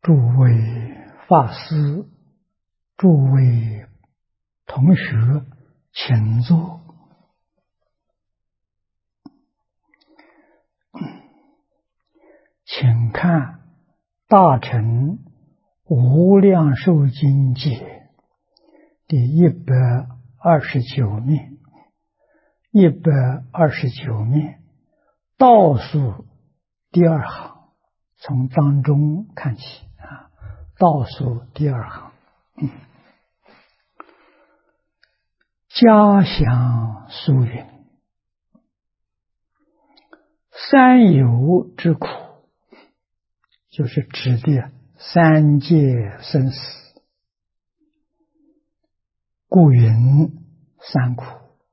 诸位法师、诸位同学，请坐。请看《大乘无量寿经解》第129面，129面倒数第二行，从当中看起啊，倒数第二行。家详疏云：三有之苦，就是指的三界生死，故云三苦。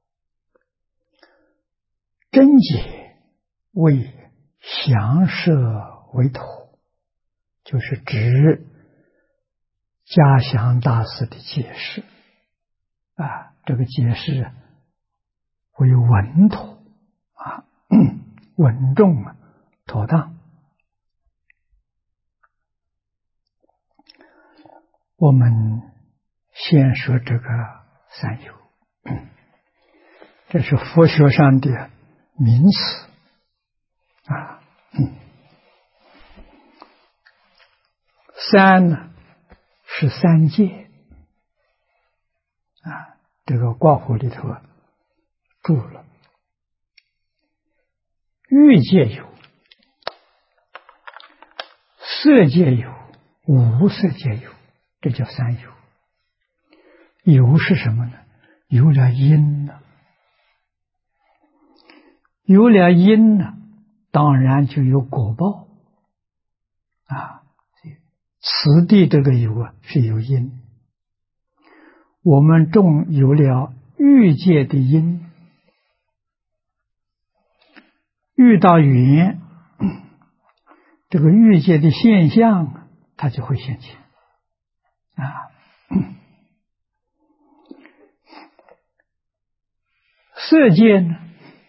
真解为详摄为头，就是指家详大师的解释啊，这个解释为稳妥啊，稳重啊，妥当。我们先说这个三有，这是佛学上的名词啊。三呢是三界啊，这个括弧里头注了，欲界有，色界有，无色界有，这叫三有。有是什么呢？有了因呢，有了因呢，当然就有果报啊。此地这个有啊，是有因。我们种有了欲界的因，遇到缘，这个欲界的现象它就会现前啊。色界呢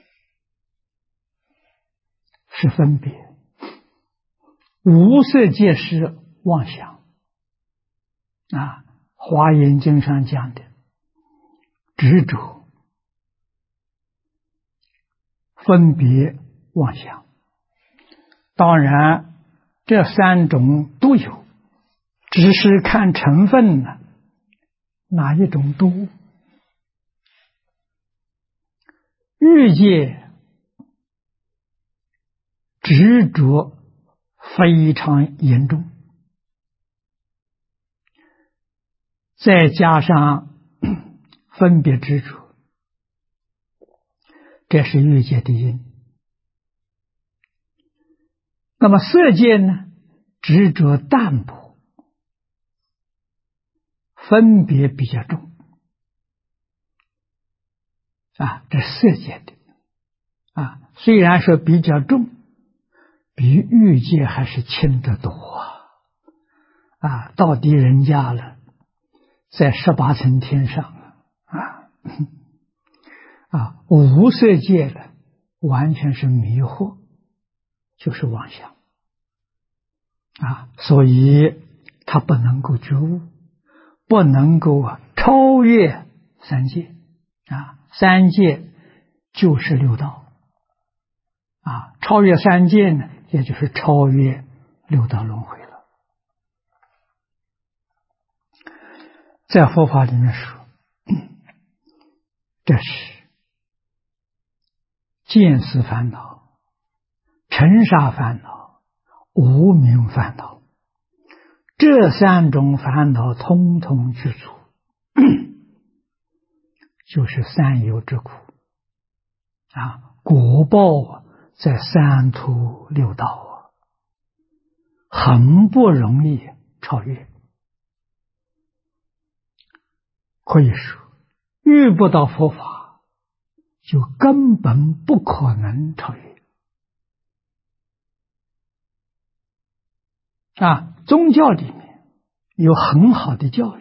是分别，无色界是妄想啊。华严经上讲的执着、分别、妄想，当然这三种都有，只是看成分呢，哪一种多。欲界执着非常严重，再加上分别执着，这是欲界的因。那么色界呢，执着淡薄，分别比较重啊，这色界的啊，虽然说比较重，比欲界还是轻得多啊！到底人家了，在18层天上啊，无色界的完全是迷惑，就是妄想啊，所以他不能够觉悟，不能够超越三界啊，三界就是六道啊，超越三界呢，也就是超越六道轮回了。在佛法里面说，这是见思烦恼、尘沙烦恼、无明烦恼，这三种烦恼通通去除，就是三有之苦啊，果报在三途六道很不容易超越。可以说遇不到佛法，就根本不可能超越啊。宗教里面有很好的教育，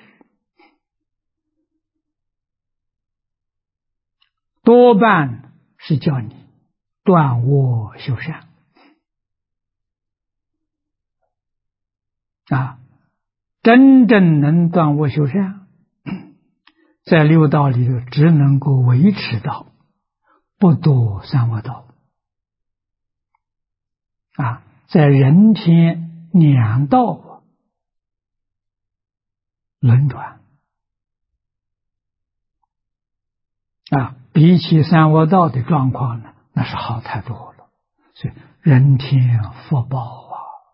多半是叫你断恶修善啊，真正能断恶修善，在六道里头只能够维持到不堕三恶道啊，在人天两道轮转啊，比起三恶道的状况呢，那是好太多了。所以人天福报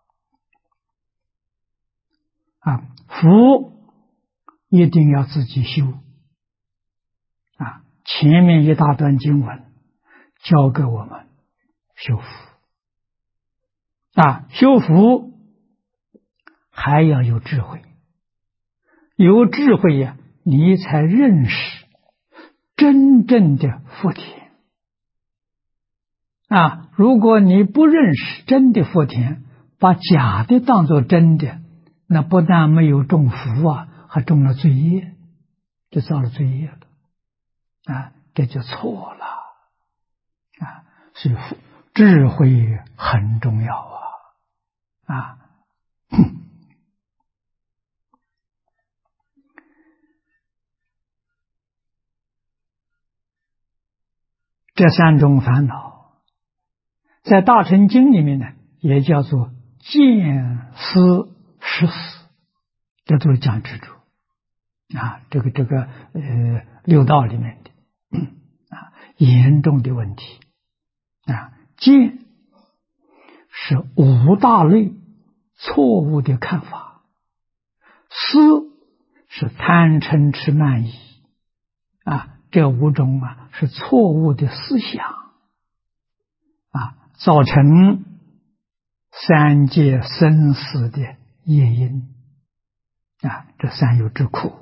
啊，福一定要自己修啊。前面一大段经文教给我们修福啊，修福还要有智慧，有智慧呀，你才认识真正的福田啊。如果你不认识真的福田，把假的当作真的，那不但没有种福啊，还种了罪业，就造了罪业了啊，这就错了啊。所以智慧很重要啊。这三种烦恼在大乘经里面呢，也叫做见思识死，这都是讲执着啊。这个六道里面的啊严重的问题啊。见是五大类错误的看法，思是贪嗔痴慢疑啊，这五种啊是错误的思想啊，造成三界生死的业因啊，这三有之苦。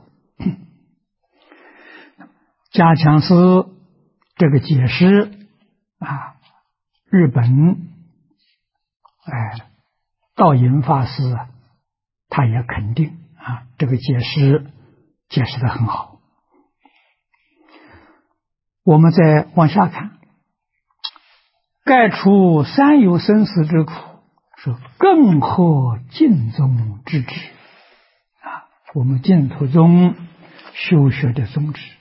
加强师这个解释啊，日本道隐法师他也肯定啊，这个解释得很好。我们再往下看，盖除三有生死之苦，是更获净宗之旨啊，我们净土宗修学的宗旨。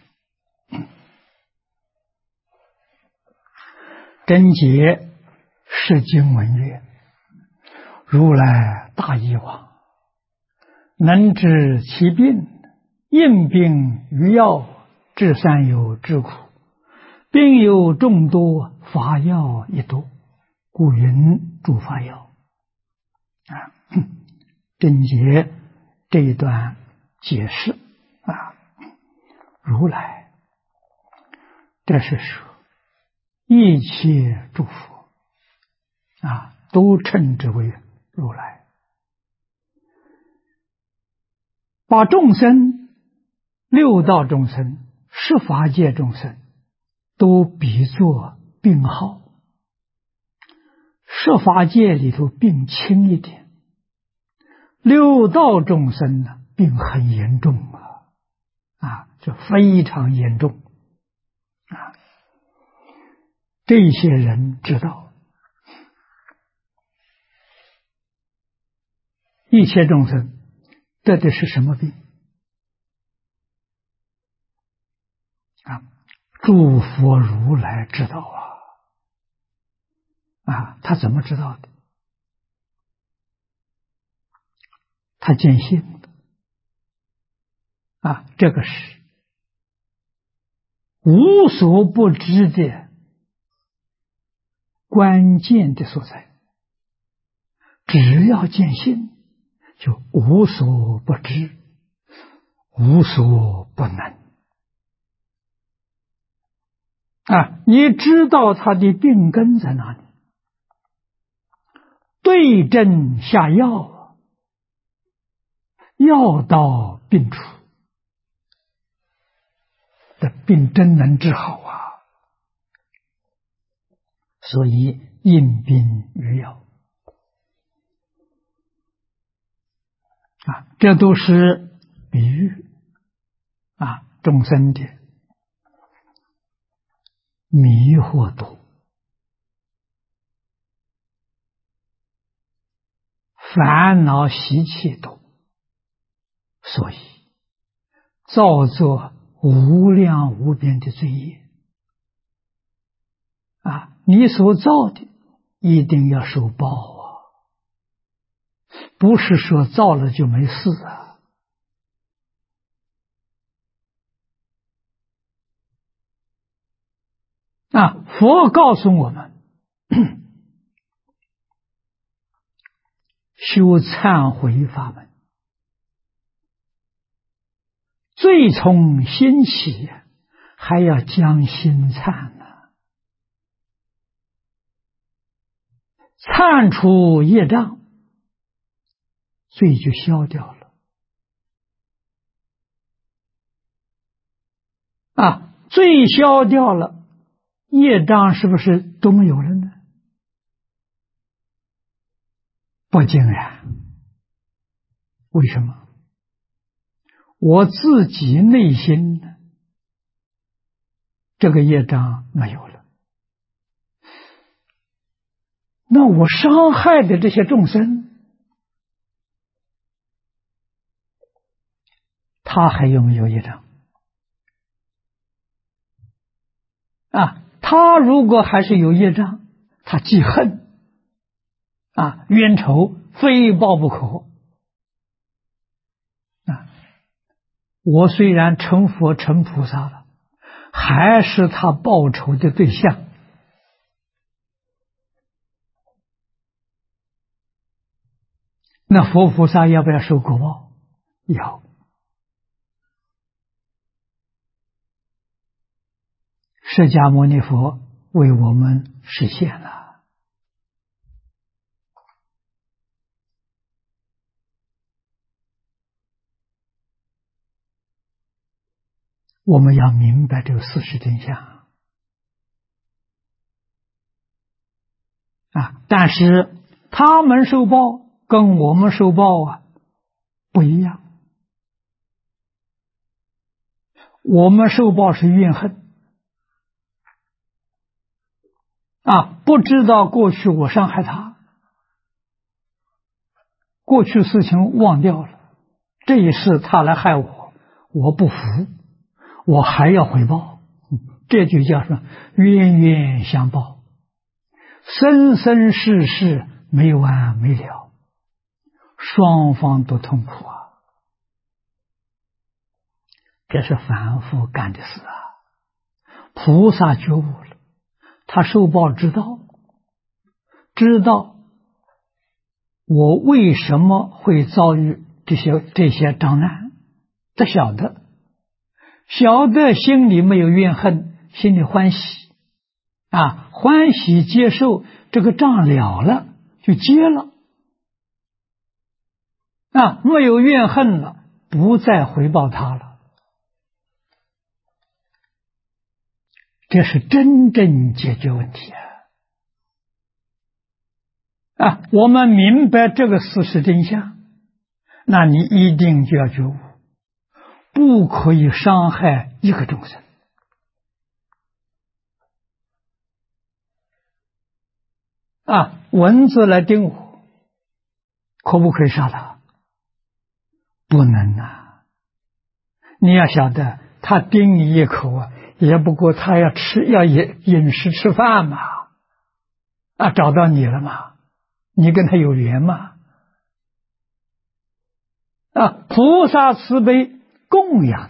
真解释经文曰：如来大义王，能知其病，应病于药，治三有之苦，病有众多，法药亦多，故云诸法药啊。真解这一段解释啊，如来这是说一切诸佛啊，都称之为如来，把众生六道众生、十法界众生都比作病号，十法界里头病轻一点，六道众生呢病很严重啊，这非常严重啊。这些人知道一切众生得的是什么病啊？诸佛如来知道啊，他怎么知道的？他见性的啊，这个是无所不知的关键的所在。只要见性，就无所不知，无所不能啊！你知道他的病根在哪里，对症下药，药到病除，这病真能治好啊！所以应病于药啊，这都是比喻啊，众生的迷惑多， 烦恼习气多，所以造作无量无边的罪业啊！你所造的一定要受报啊，不是说造了就没事啊！佛告诉我们，修忏悔法门，罪从心起，还要将心忏呢。忏除业障，罪就消掉了啊！罪消掉了，业障是不是都没有了呢？不尽然。为什么？我自己内心这个业障没有了，那我伤害的这些众生，他还有没有业障啊？他如果还是有业障，他记恨啊，冤仇，非报不可啊！我虽然成佛成菩萨了，还是他报仇的对象。那佛菩萨要不要受果报？要。释迦牟尼佛为我们实现了。我们要明白这个事实真相啊！但是他们受报跟我们受报不一样。我们受报是怨恨不知道过去我伤害他，过去事情忘掉了，这一世他来害我，我不服，我还要回报，这就叫什么？冤冤相报，生生世世没完没了，双方都痛苦这是凡夫干的事菩萨觉悟了，他受报知道我为什么会遭遇这些障难，他晓得心里没有怨恨，心里欢喜欢喜接受这个障了了，就接了没有怨恨了，不再回报他了。这是真正解决问题我们明白这个事实真相，那你一定就要觉悟，不可以伤害一个众生蚊子来叮我，可不可以杀它？不能你要晓得，它叮你一口也不过他要饮食吃饭嘛找到你了嘛，你跟他有缘嘛菩萨慈悲供养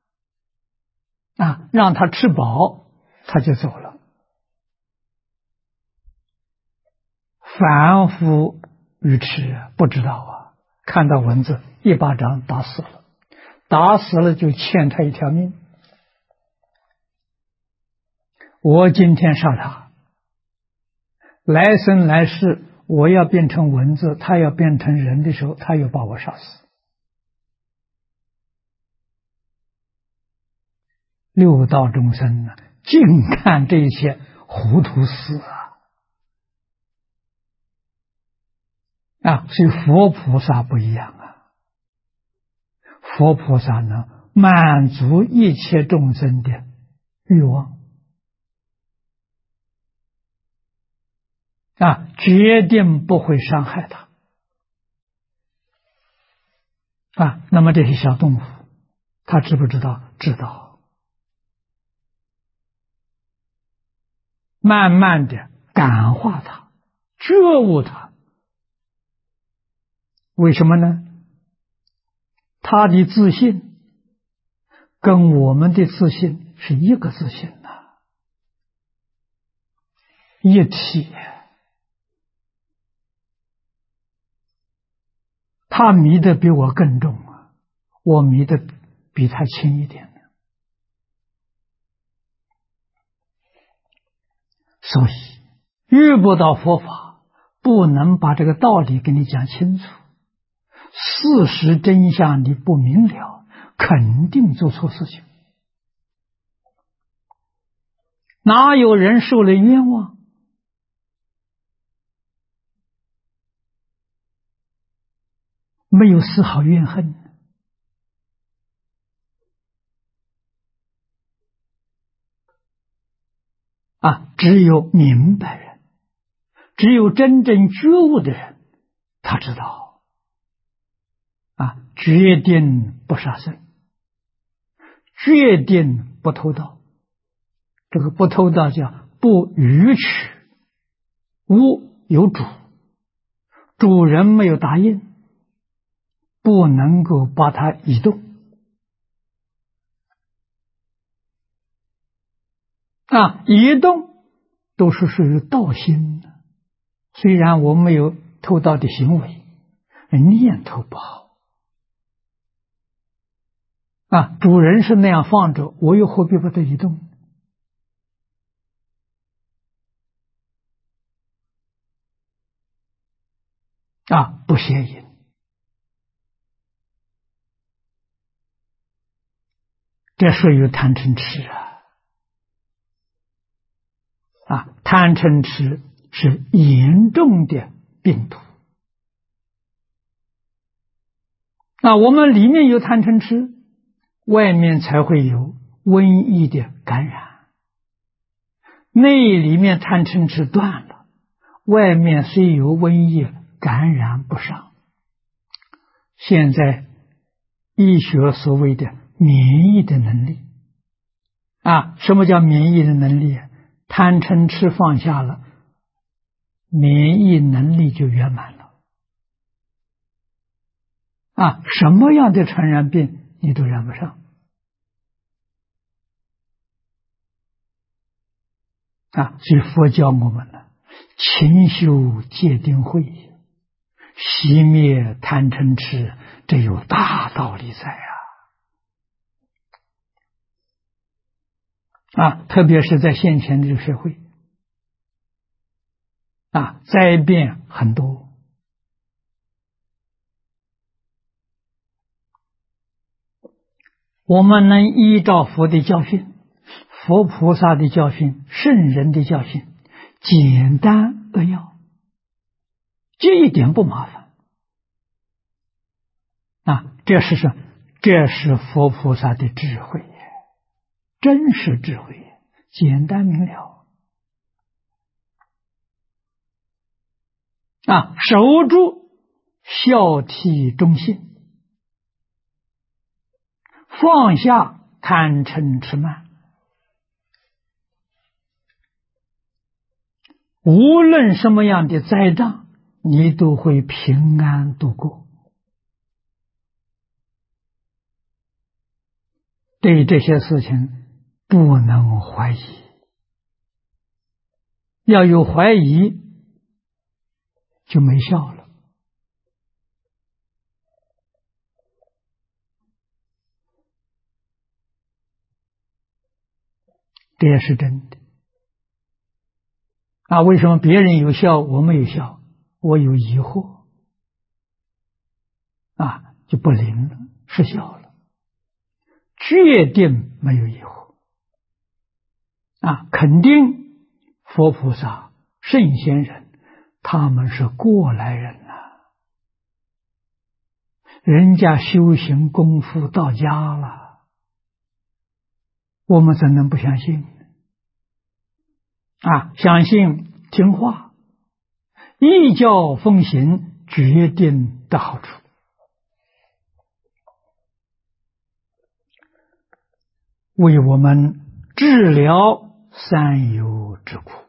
他让他吃饱，他就走了。凡夫愚痴不知道看到蚊子一巴掌打死了就欠他一条命。我今天杀他，来生来世我要变成蚊子，他要变成人的时候，他又把我杀死。六道众生尽看这些糊涂事所以佛菩萨不一样佛菩萨能满足一切众生的欲望决定不会伤害他那么这些小动物，它知不知道？知道。慢慢的感化它，觉悟它。为什么呢？他的自信跟我们的自信是一个自信一体。他迷得比我更重我迷得比他轻一点。所以遇不到佛法，不能把这个道理给你讲清楚，事实真相你不明了，肯定做错事情。哪有人受了冤枉没有丝毫怨恨只有明白人，只有真正觉悟的人，他知道决定不杀生，决定不偷盗。这个不偷盗叫不逾取，物有主，主人没有答应，不能够把它移动移动都是属于盗心的。虽然我没有偷盗的行为，念头不好主人是那样放着，我又何必把它移动不邪淫。这属于贪嗔痴贪嗔痴是严重的病毒我们里面有贪嗔痴，外面才会有瘟疫的感染。内里面贪嗔痴断了，外面虽有瘟疫感染不上。现在医学所谓的免疫的能力什么叫免疫的能力？贪嗔痴放下了，免疫能力就圆满了什么样的传染病你都染不上所以佛教我们呢，勤修戒定慧，熄灭贪嗔痴，这有大道理在特别是在现前的这个社会灾变很多，我们能依照佛的教训，佛菩萨的教训，圣人的教训，简单扼要，这一点不麻烦这是什么？这是佛菩萨的智慧，真实智慧，简单明了守住孝悌忠信，放下贪嗔痴慢，无论什么样的灾障，你都会平安度过。对这些事情不能怀疑，要有怀疑就没效了。这也是真的为什么别人有效我没有效？我有疑惑就不灵了，失效了。决定没有疑惑肯定佛菩萨圣贤人他们是过来人人家修行功夫到家了，我们怎能不相信相信听话，依教奉行，决定的好处为我们治疗三有之苦。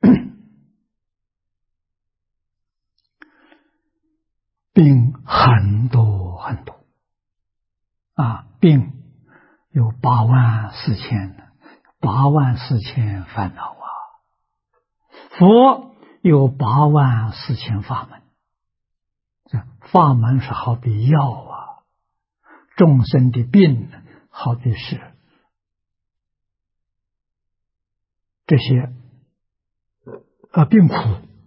病很多很多病有84000烦恼佛有84000法门。这法门是好比药众生的病好比是这些病苦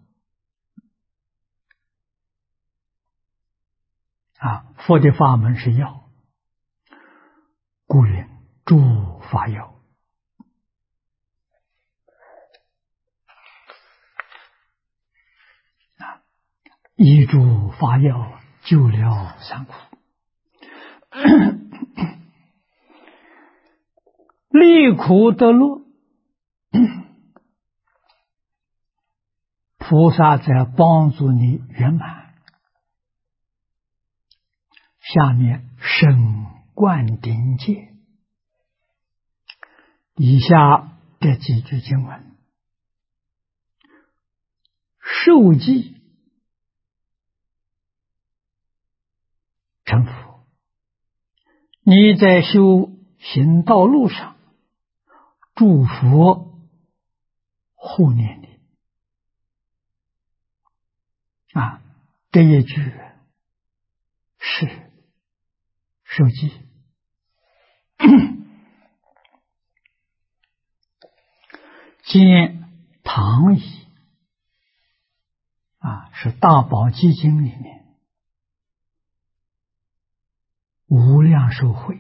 佛的法门是药，故云诸法药。依诸法药救了三苦，离苦得乐。菩萨在帮助你圆满。下面深灌顶戒，以下这几句经文：受记成佛，你在修行道路上，诸佛护念你这一句是受记。见唐译是大宝积经里面无量寿会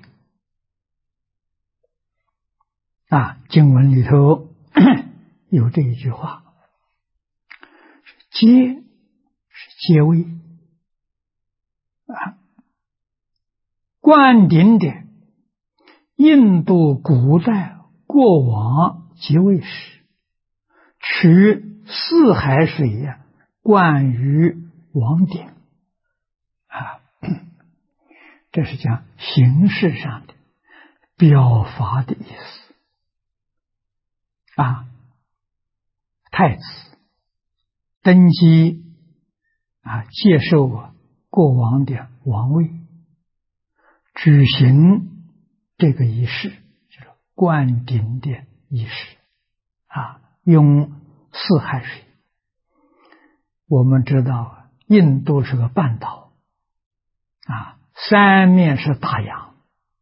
经文里头有这一句话，戒是戒位灌顶的印度古代过往即位时，取四海水灌于王顶这是讲形式上的表法的意思太子登基接受过王的王位，举行这个仪式，就是灌顶的仪式用四海水。我们知道印度是个半岛三面是大洋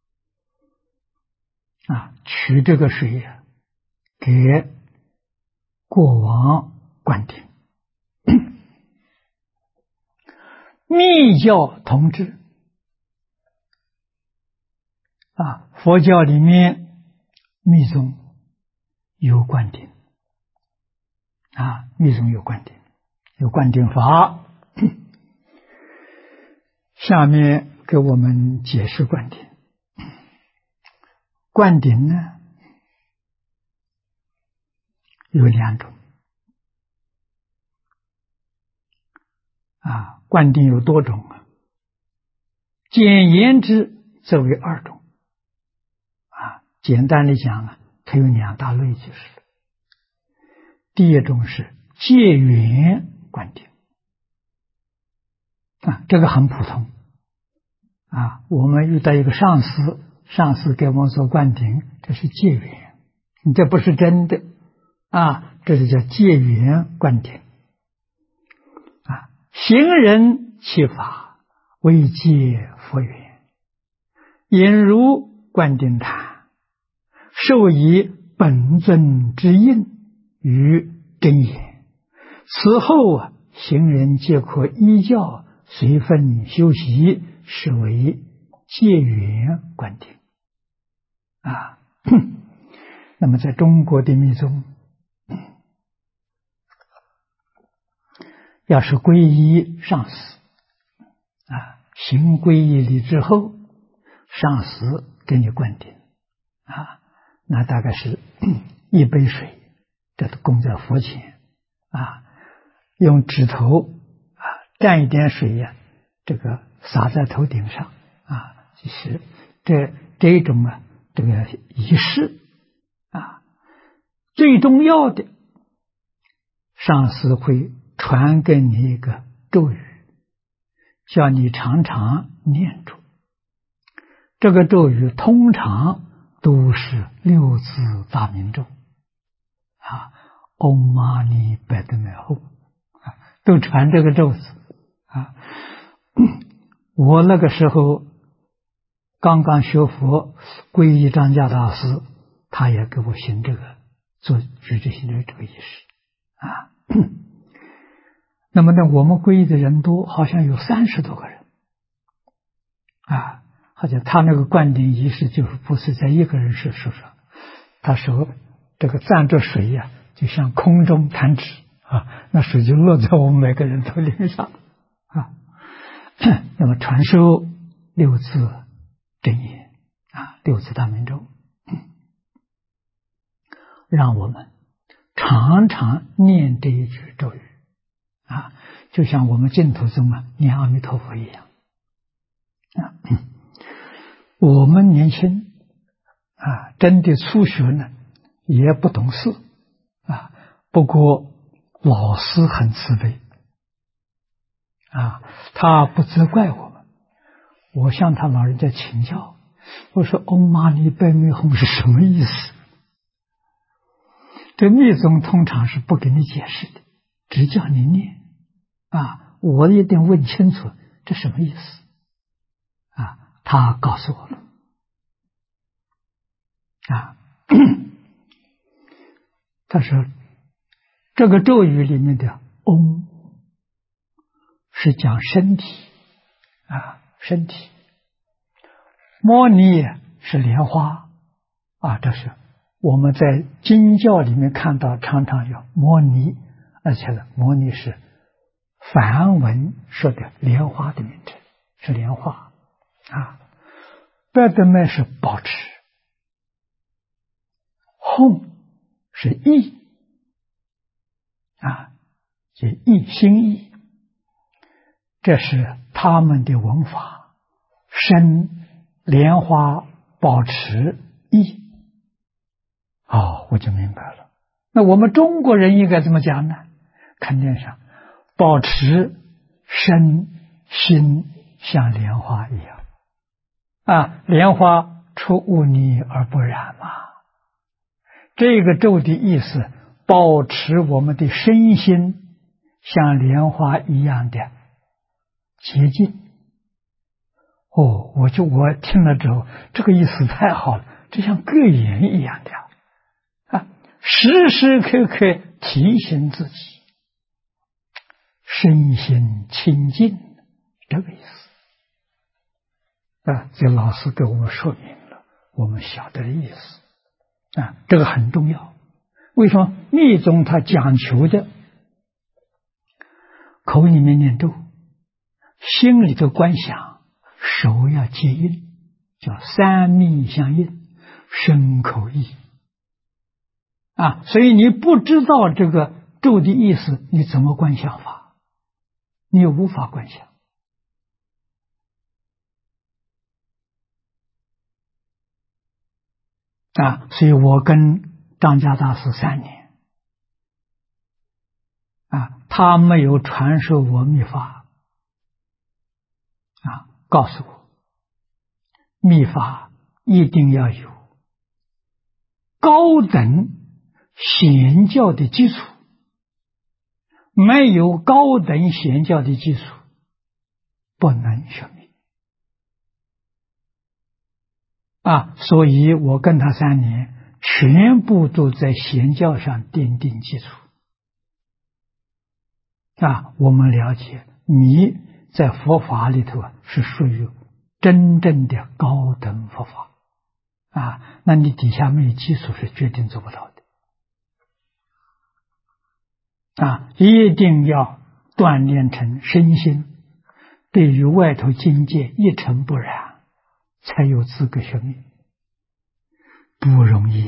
取这个水给国王灌顶。密教统治佛教里面密宗有灌顶密宗有灌顶，有灌顶法。下面给我们解释灌顶。灌顶呢有两种灌顶有多种简言之则为2种简单的讲它有2大类就是。第一种是戒缘灌顶这个很普通我们遇到一个上司给我们做灌顶，这是戒缘，这不是真的这是叫戒缘灌顶行人其法为戒佛缘，引如灌顶坛，受以本尊之印于真言。此后行人皆可依教随分修习，是为戒缘灌顶那么在中国的密宗，要是皈依上师行皈依礼之后，上师给你灌顶那大概是1杯水，这都供在佛前用指头蘸一点水这个洒在头顶上就是这种这个仪式啊，最重要的，上师会传给你一个咒语，叫你常常念住。这个咒语通常都是六字大明咒啊，唵嘛呢叭咪吽啊，都传这个咒子啊。我那个时候刚刚学佛，皈依张家大师，他也给我行这个做举这行这个仪式啊。那么呢，我们皈依的人多，好像有30多个人啊。好像他那个灌顶仪式就是不是在一个人手上，他手这个蘸着水呀，就像空中弹指啊，那水就落在我们每个人头顶上啊。那么传授六字真言啊，六字大明咒，让我们常常念这一句咒语啊，就像我们净土宗念阿弥陀佛一样啊。我们年轻啊，真的初学呢，也不懂事啊。不过老师很慈悲啊，他不责怪我们。我向他老人家请教，我说唵嘛呢叭咪吽是什么意思？这密宗通常是不给你解释的，只叫你念啊。我一定问清楚这什么意思啊。他告诉我了啊，他说这个咒语里面的唵是讲身体啊，身体。摩尼是莲花啊，这是我们在经教里面看到常常有摩尼，而且呢，摩尼是梵文说的莲花的名称，是莲花啊。叭的麦是保持，吽是意啊，就意心意，这是他们的文法。身莲花保持意，哦，我就明白了。那我们中国人应该怎么讲呢？肯定上保持身心像莲花一样啊，莲花出污泥而不染嘛。这个咒的意思，保持我们的身心像莲花一样的洁净。哦，我听了之后，这个意思太好了，就像个眼一样的啊，时时刻刻提醒自己身心清净，这个意思啊。这老师给我们说明了，我们晓得的意思啊，这个很重要。为什么密宗它讲求的口里面念咒，心里头观想，手要接印，叫三密相应，身口意啊。所以你不知道这个咒的意思，你怎么观想法？你又无法观想啊。所以我跟张家大师3年啊，他没有传授我密法啊，告诉我密法一定要有高等显教的基础，没有高等显教的基础不能学密啊。所以我跟他3年全部都在显教上奠定基础啊。我们了解密在佛法里头是属于真正的高等佛法啊，那你底下没有基础是决定做不到的啊。一定要锻炼成身心对于外头境界一尘不染，才有资格学密，不容易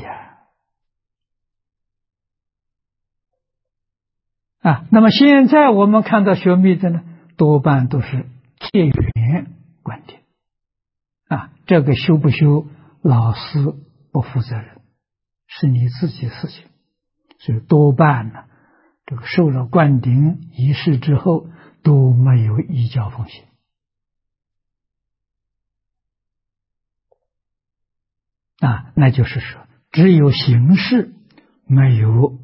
啊。那么现在我们看到学密的呢，多半都是借缘观点啊，这个修不修， 老师不负责任，是你自己的事情，所以多半呢，这个受了灌顶仪式之后都没有依教奉行啊，那就是说，只有形式，没有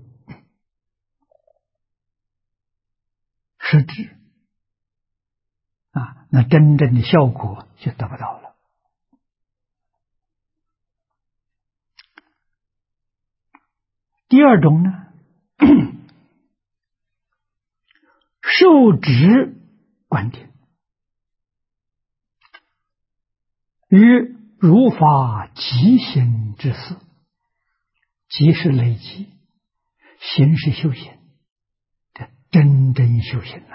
实质啊，那真正的效果就得不到了。第二种呢，受持灌顶，与如法即行之事，即是累积，行是修行，这真正修行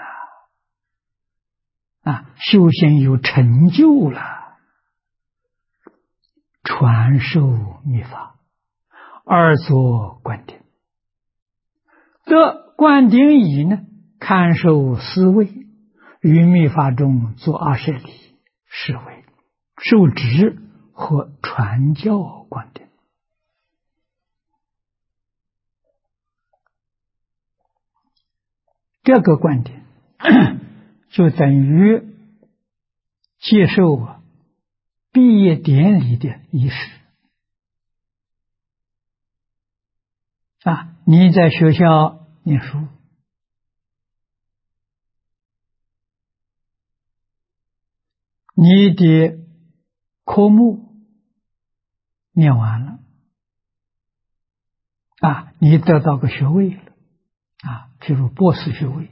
修行有成就了，传授密法，二作灌顶。这灌顶以呢，看受思维，于密法中做阿舍离，是为受持和传教灌顶。这个灌顶就等于接受毕业典礼的仪式你在学校念书，你的科目念完了你得到个学位了譬如博士学位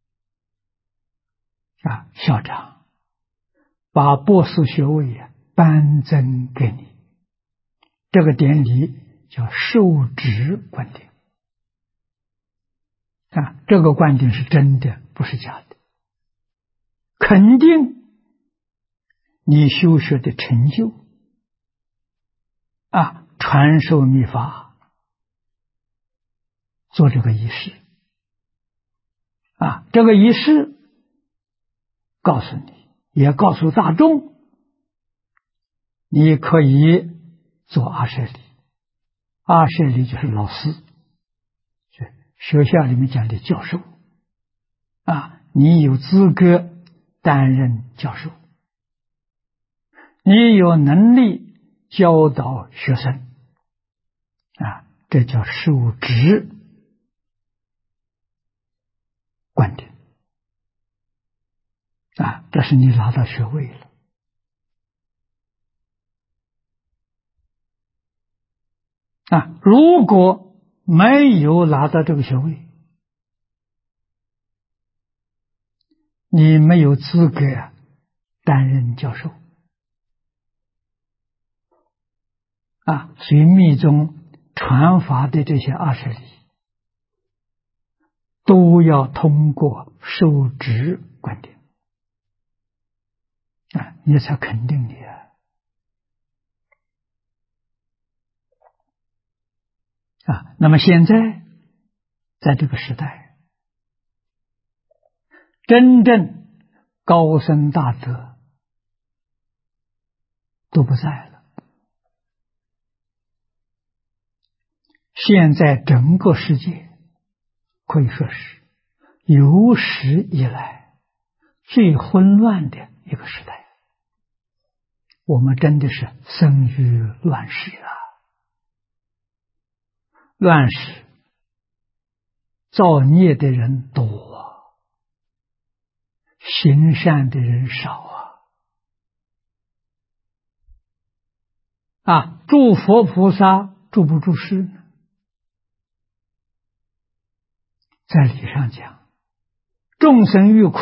校长把博士学位颁赠给你，这个典礼叫受持灌顶这个灌顶是真的，不是假的，肯定你修学的成就传授密法，做这个仪式这个仪式告诉你，也告诉大众，你可以做阿舍离。阿舍离就是老师，学校里面讲的教授你有资格担任教授，你有能力教导学生这叫受持灌顶这是你拿到学位了如果没有拿到这个学位，你没有资格担任教授所以密宗传法的这些阿舍离都要通过受持灌顶你才肯定你那么现在在这个时代，真正高僧大德都不在了，现在整个世界可以说是有史以来最混乱的一个时代，我们真的是生于乱世乱世造孽的人多行善的人少诸佛菩萨住不住世呢？在理上讲，众生越苦，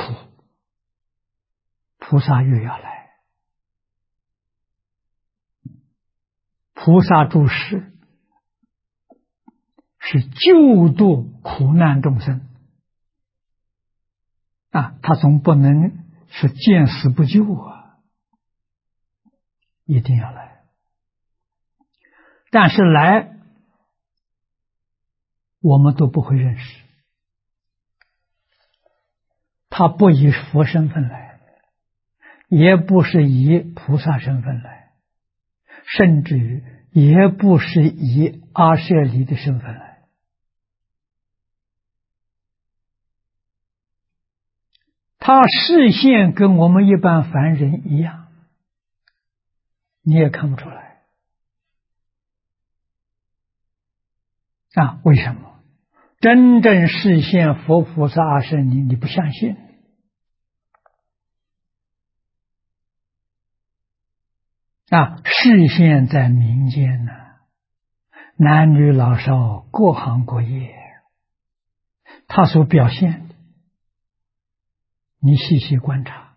菩萨越要来。菩萨住世是救度苦难众生他总不能是见死不救一定要来。但是来我们都不会认识，他不以佛身份来，也不是以菩萨身份来， 甚至于也不是以阿舍离的身份来，他视线跟我们一般凡人一样，你也看不出来啊？为什么？真正视线佛菩萨阿舍离，你不相信啊？视线在民间呢，男女老少各行各业，他所表现的，你细细观察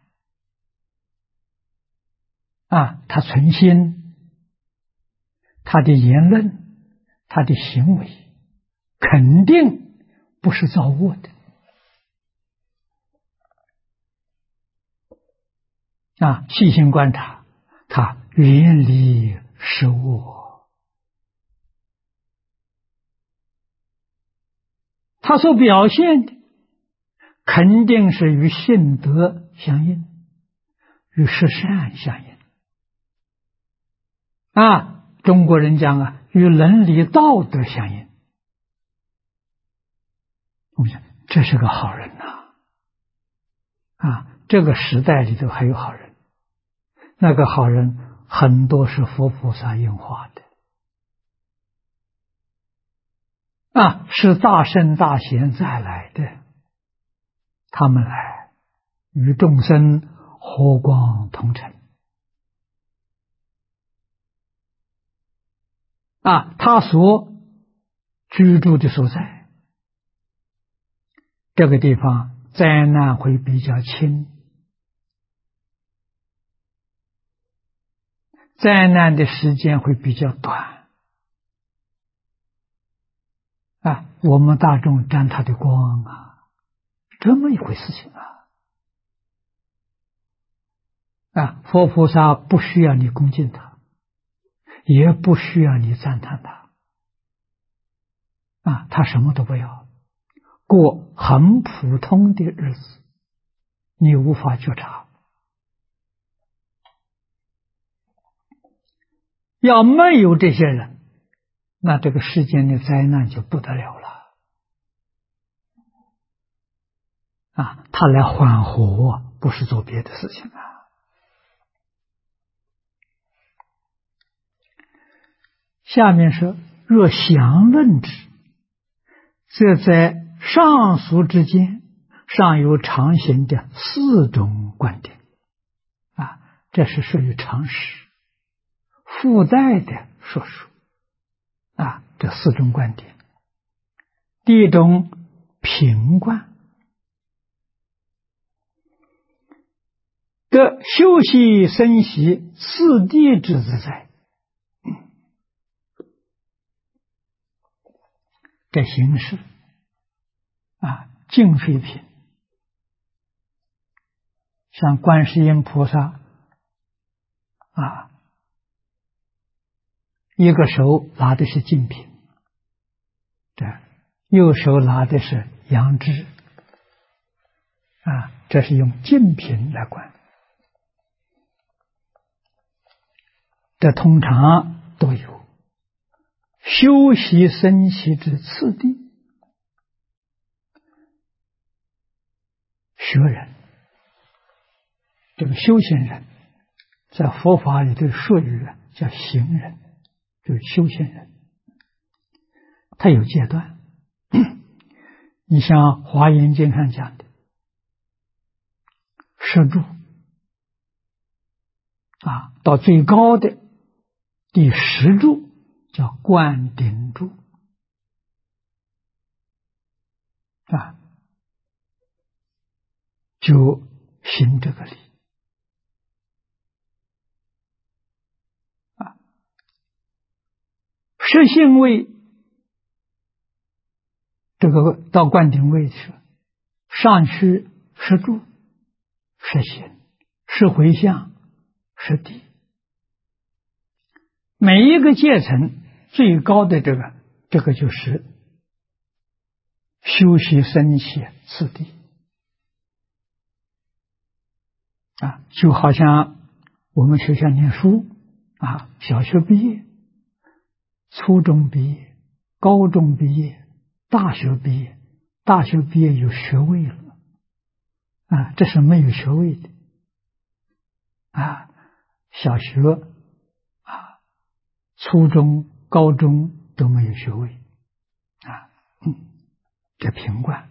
啊，他存心，他的言论，他的行为，肯定不是造恶的啊！细心观察，他远离食恶，他所表现的肯定是与性德相应，与十善相应啊！中国人讲啊，与伦理道德相应。我们讲这是个好人呐！啊，这个时代里头还有好人，那个好人很多是佛菩萨应化的啊，是大圣大贤再来的，他们来与众生和光同尘啊，他所居住的所在，这个地方灾难会比较轻，灾难的时间会比较短啊，我们大众沾他的光啊，这么一回事情啊！佛菩萨不需要你恭敬他，也不需要你赞叹他啊，他什么都不要，过很普通的日子，你无法觉察。要没有这些人，那这个世间的灾难就不得了了啊！他来缓和，不是做别的事情啊。下面说，若详论之，则在上俗之间，尚有常行的四种观点啊，这是属于常识附带的说书啊，这四种观点。第一种品观，得修习生习四谛之自在。这形式啊，净水品，像观世音菩萨啊，一个手拿的是净品，这右手拿的是阳枝啊，这是用净品来观。这通常都有修习生习之次第。学人，这个修行人，在佛法里的术语叫行人，就是修行人，他有阶段。你像《华严经》上讲的十住啊，到最高的第10住叫灌顶住啊，就行这个理啊。实性位这个到灌顶位去，上去十住、十行、十回向、十地，每一个阶层最高的这个就是修习生习次第啊，就好像我们学校念书小学毕业、初中毕业、高中毕业、大学毕业，大学毕业有学位了这是没有学位的小学初中、高中都没有学位这平观。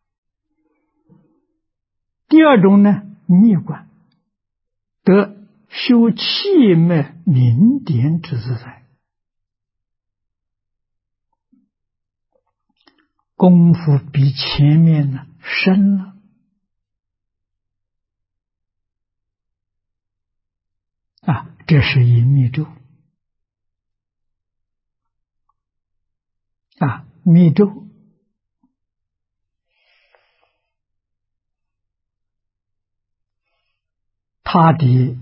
第二种呢，逆观，得修气脉明点之自在，功夫比前面呢深了这是隐密咒密咒它的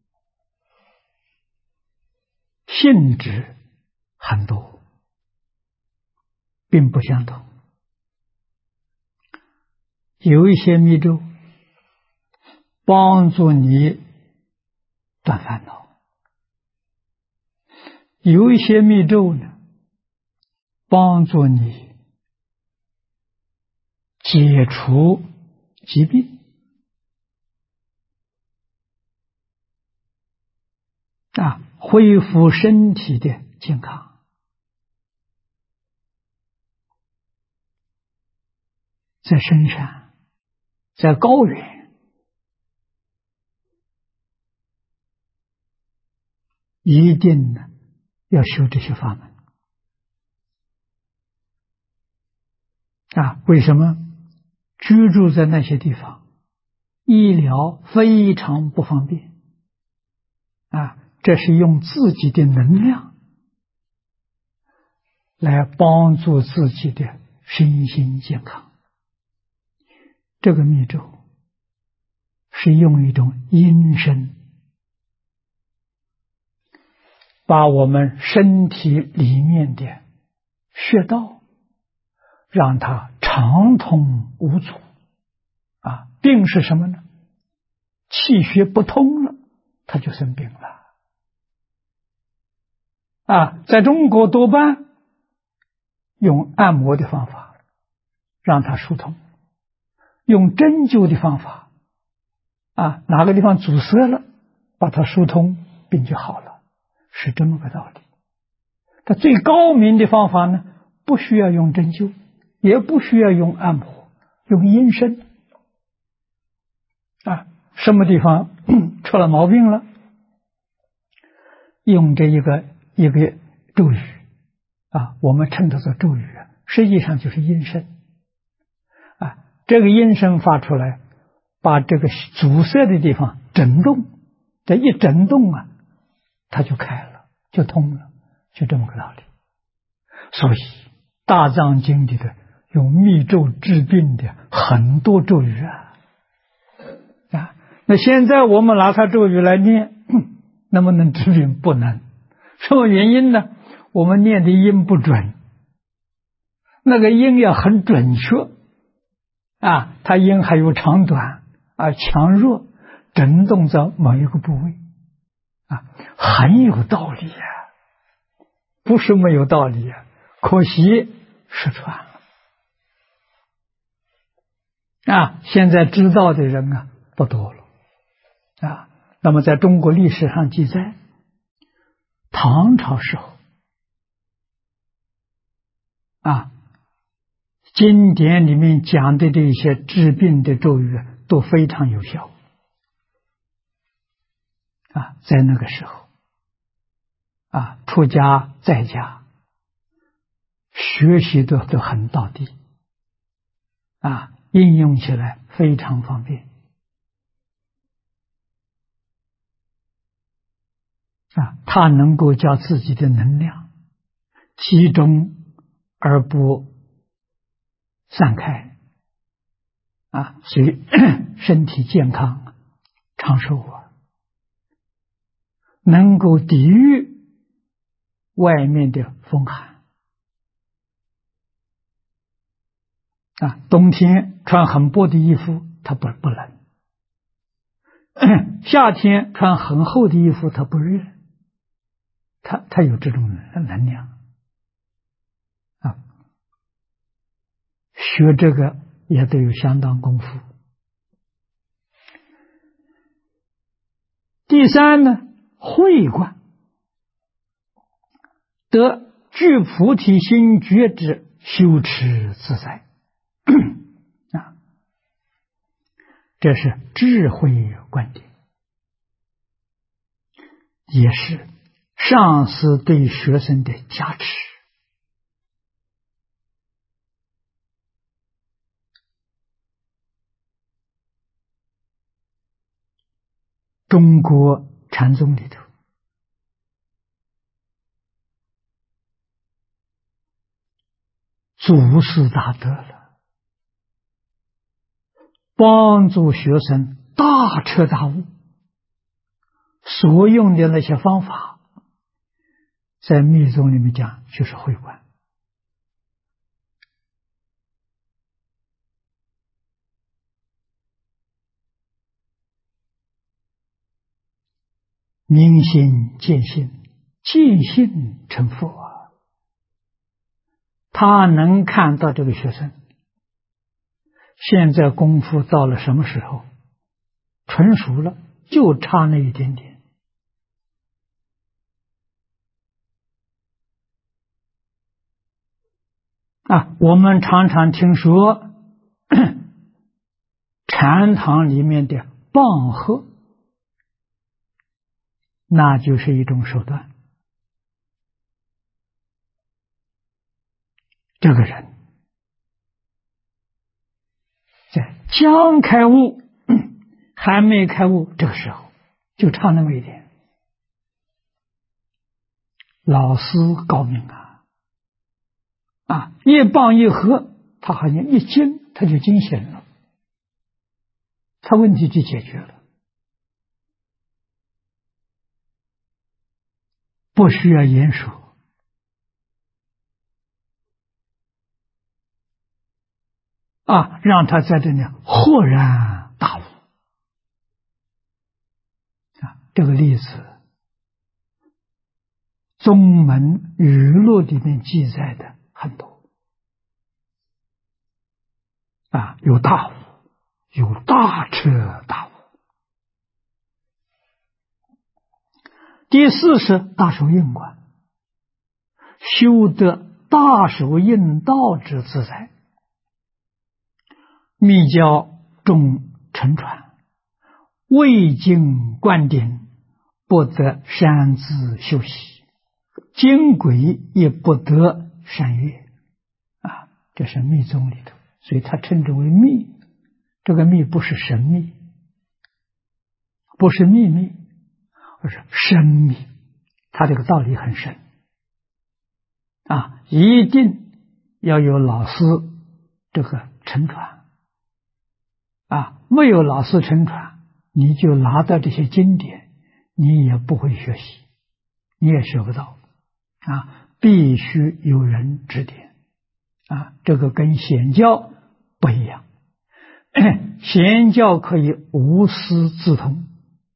性质很多，并不相同。有一些密咒帮助你断烦恼，有一些密咒呢帮助你解除疾病恢复身体的健康。在深山，在高原，一定呢要修这些法门为什么？居住在那些地方，医疗非常不方便这是用自己的能量来帮助自己的身心健康。这个密咒是用一种音声，把我们身体里面的穴道让它畅通无阻病是什么呢？气血不通了，它就生病了在中国多半用按摩的方法让它疏通，用针灸的方法哪个地方阻塞了，把它疏通，病就好了，是这么个道理。它最高明的方法呢，不需要用针灸，也不需要用按摩，用音声什么地方出了毛病了，用这一个咒语我们称它做咒语实际上就是音声这个音声发出来，把这个阻塞的地方震动，这一震动它就开了，就通了，就这么个道理。所以大藏经里的用密咒治病的很多咒语那现在我们拿它咒语来念，能不能治病？不能。什么原因呢？我们念的音不准，那个音要很准确它音还有长短强弱，震动在某一个部位很有道理不是没有道理可惜失传了现在知道的人不多了那么在中国历史上记载，唐朝时候经典里面讲的这些治病的咒语都非常有效在那个时候出家在家学习都很到底应用起来非常方便它能够将自己的能量集中而不散开所以身体健康长寿能够抵御外面的风寒冬天穿很薄的衣服它不冷，夏天穿很厚的衣服它不热他有这种能量啊，学这个也得有相当功夫。第三呢，慧观，得具菩提心觉之修持自在啊，这是智慧观点，也是上师对学生的加持。中国禅宗里头祖师大德了，帮助学生大彻大悟，所用的那些方法，在密宗里面讲就是慧观。明心见性，见性成佛啊！他能看到这个学生现在功夫到了什么时候，纯熟了，就差那一点点啊！我们常常听说禅堂里面的棒喝，那就是一种手段。这个人在将开悟还没开悟，这个时候就差那么一点。老师高明啊，一棒一喝，他好像一惊，他就惊醒了，他问题就解决了，不需要言说啊，让他在这里豁然大悟啊。这个例子，宗门语录里面记载的很多啊，有大悟，有大彻大悟。第四是大手印观，修得大手印道之自在。密教重沉传，未经灌顶，不得擅自修习，经轨也不得善乐啊，这是密宗里头，所以他称之为密。这个密不是神秘，不是秘密，而是深密，他这个道理很深啊，一定要有老师这个沉传啊，没有老师沉传，你就拿到这些经典，你也不会学习，你也学不到啊，必须有人指点啊，这个跟显教不一样，显教可以无师自通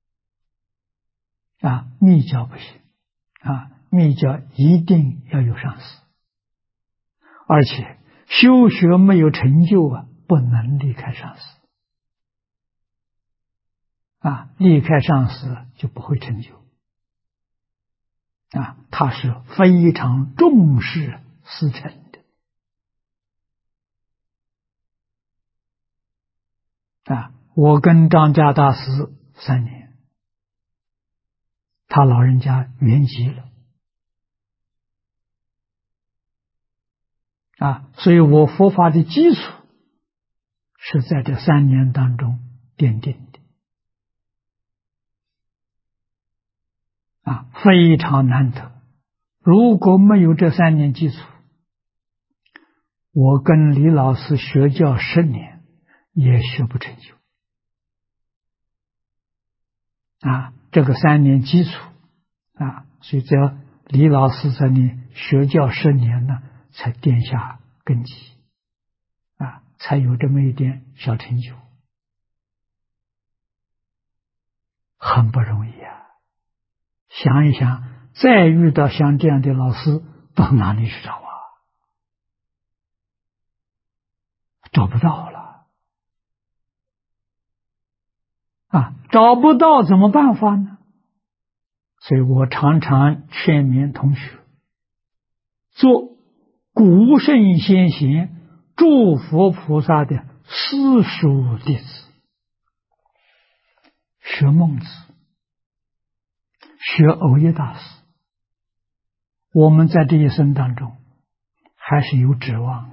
啊，密教不行啊，密教一定要有上师，而且修学没有成就啊，不能离开上师啊，离开上师就不会成就啊，他是非常重视师承的啊。我跟张家大师3年，他老人家圆寂了啊，所以我佛法的基础是在这3年当中奠定的啊，非常难得。如果没有这3年基础，我跟李老师学教10年也学不成就啊，这个3年基础啊，所以只要李老师在你学教10年呢，才奠下根基啊，才有这么一点小成就，很不容易啊。想一想， 再遇到像这样的老师，到哪里去找啊？找不到了啊！找不到怎么办法呢？所以我常常劝勉同学做古圣先贤、诸佛菩萨的私塾弟子，学孟子，学耦耶大师。我们在这一生当中还是有指望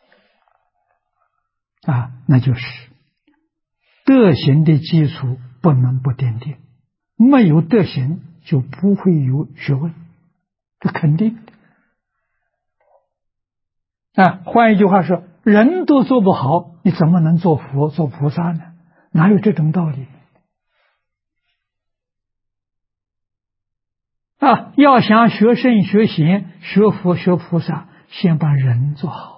那就是德行的基础不能不奠定，没有德行就不会有学问，这肯定的。换一句话说，人都做不好，你怎么能做佛做菩萨呢？哪有这种道理要想学圣学贤学佛学菩萨，先把人做好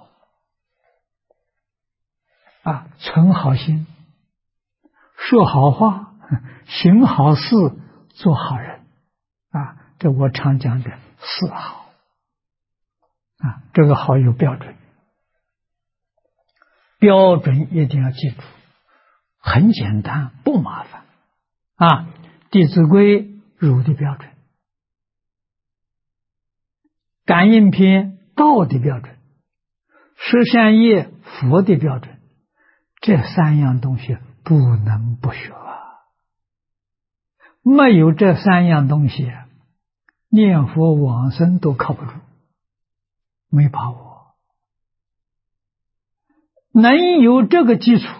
存好心，说好话，行好事，做好人这我常讲的四好这个好有标准，标准一定要记住，很简单，不麻烦弟子规儒的标准，感应篇道的标准，十善业佛的标准，这三样东西不能不学没有这三样东西，念佛往生都靠不住，没把握。能有这个基础，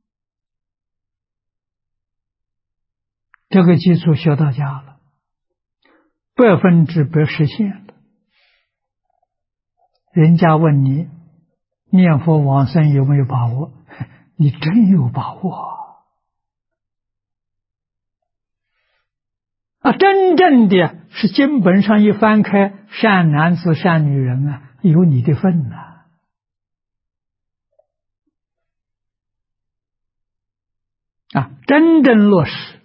这个基础学到家了100%实现了。人家问你念佛往生有没有把握，你真有把握真正的是经本上一翻开，善男子善女人有你的份真正落实，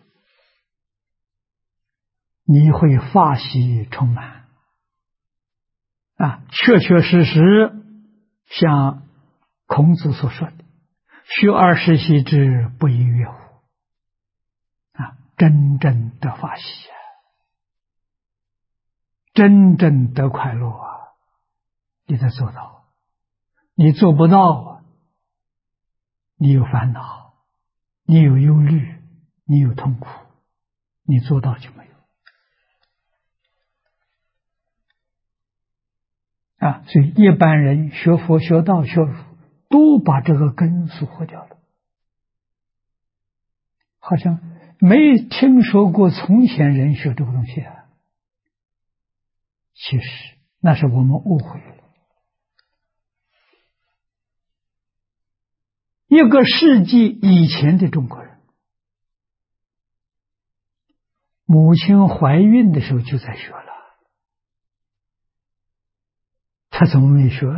你会法喜充满确确实实像孔子所说的学而时习之，不亦说乎真正的法喜真正的快乐你才做到，你做不到你有烦恼，你有忧虑，你有痛苦，你做到就没有所以一般人学佛学道学儒都把这个根疏忽掉了，好像没听说过从前人学这个东西其实那是我们误会了。一个世纪以前的中国人，母亲怀孕的时候就在学了，他怎么没学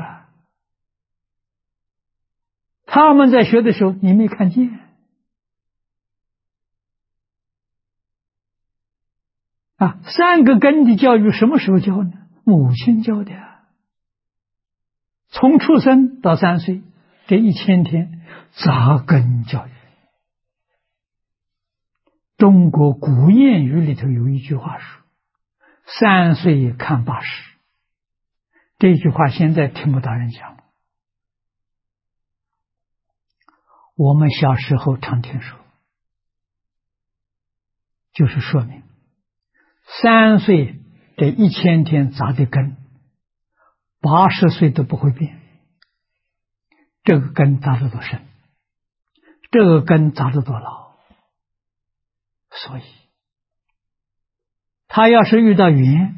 他们在学的时候你没看见3个根的教育什么时候教呢？母亲教的从出生到3岁这1000天扎根教育。中国古谚语里头有一句话说3岁看8十，这句话现在听不到人讲了，我们小时候常听说，就是说明3岁这1000天扎的根80岁都不会变，这个根扎得多深，这个根扎得多牢，所以他要是遇到缘，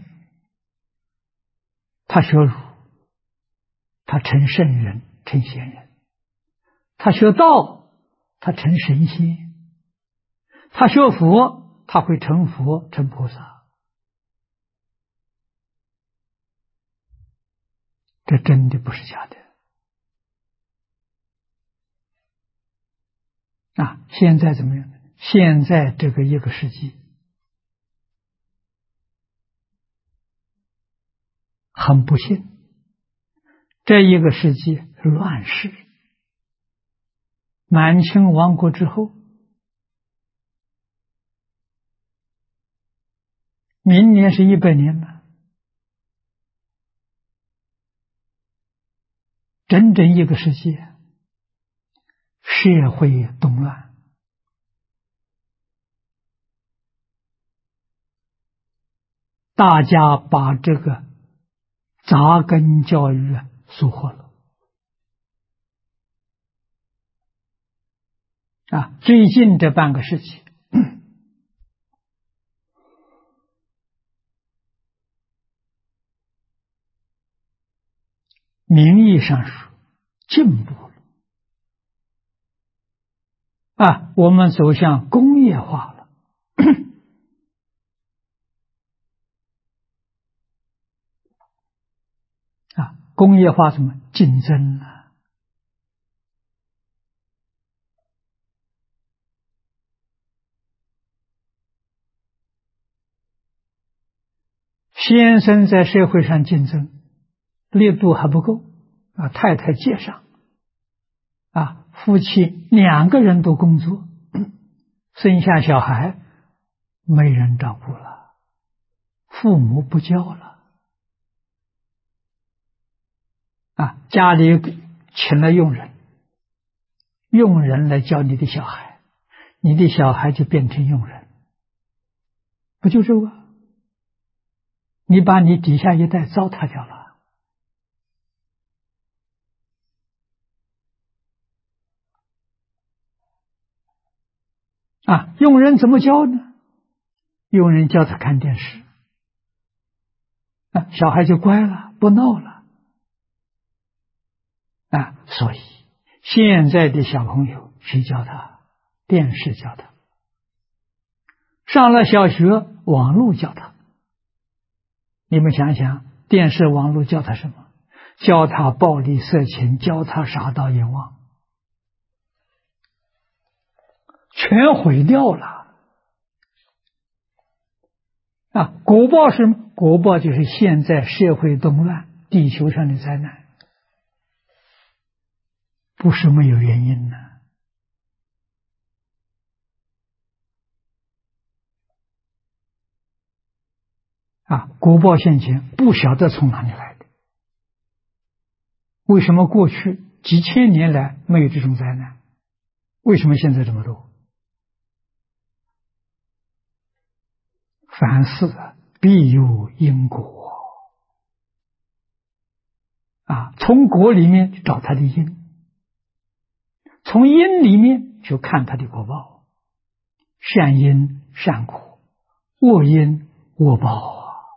他学儒，他成圣人成贤人，他学道，他成神仙，他学佛，他会成佛成菩萨，这真的不是假的现在怎么样？现在这个1个世纪很不幸，这一个世纪乱世，满清亡国之后，明年是100年了，整整一个世纪，社会动乱，大家把这个扎根教育疏忽了。最近这半个世纪，名义上是进步了，我们走向工业化了。工业化什么竞争了？先生在社会上竞争力度还不够，太太介上，夫妻2个人都工作，生下小孩没人照顾了，父母不教了，家里请了佣人，佣人来教你的小孩，你的小孩就变成佣人，不就这个？你把你底下一代糟蹋掉了。佣人怎么教呢？佣人教他看电视，小孩就乖了，不闹了。所以现在的小朋友谁教他？电视教他。上了小学，网络教他。你们想想，电视网络教他什么？教他暴力色情，教他杀盗淫妄，全毁掉了。果报是什么？果报就是现在社会动乱，地球上的灾难，不是没有原因的。果报现前，不晓得从哪里来的。为什么过去几千年来没有这种灾难？为什么现在这么多？凡事必有因果从果里面找它的因，从因里面就看它的果报，善因善果，恶因恶报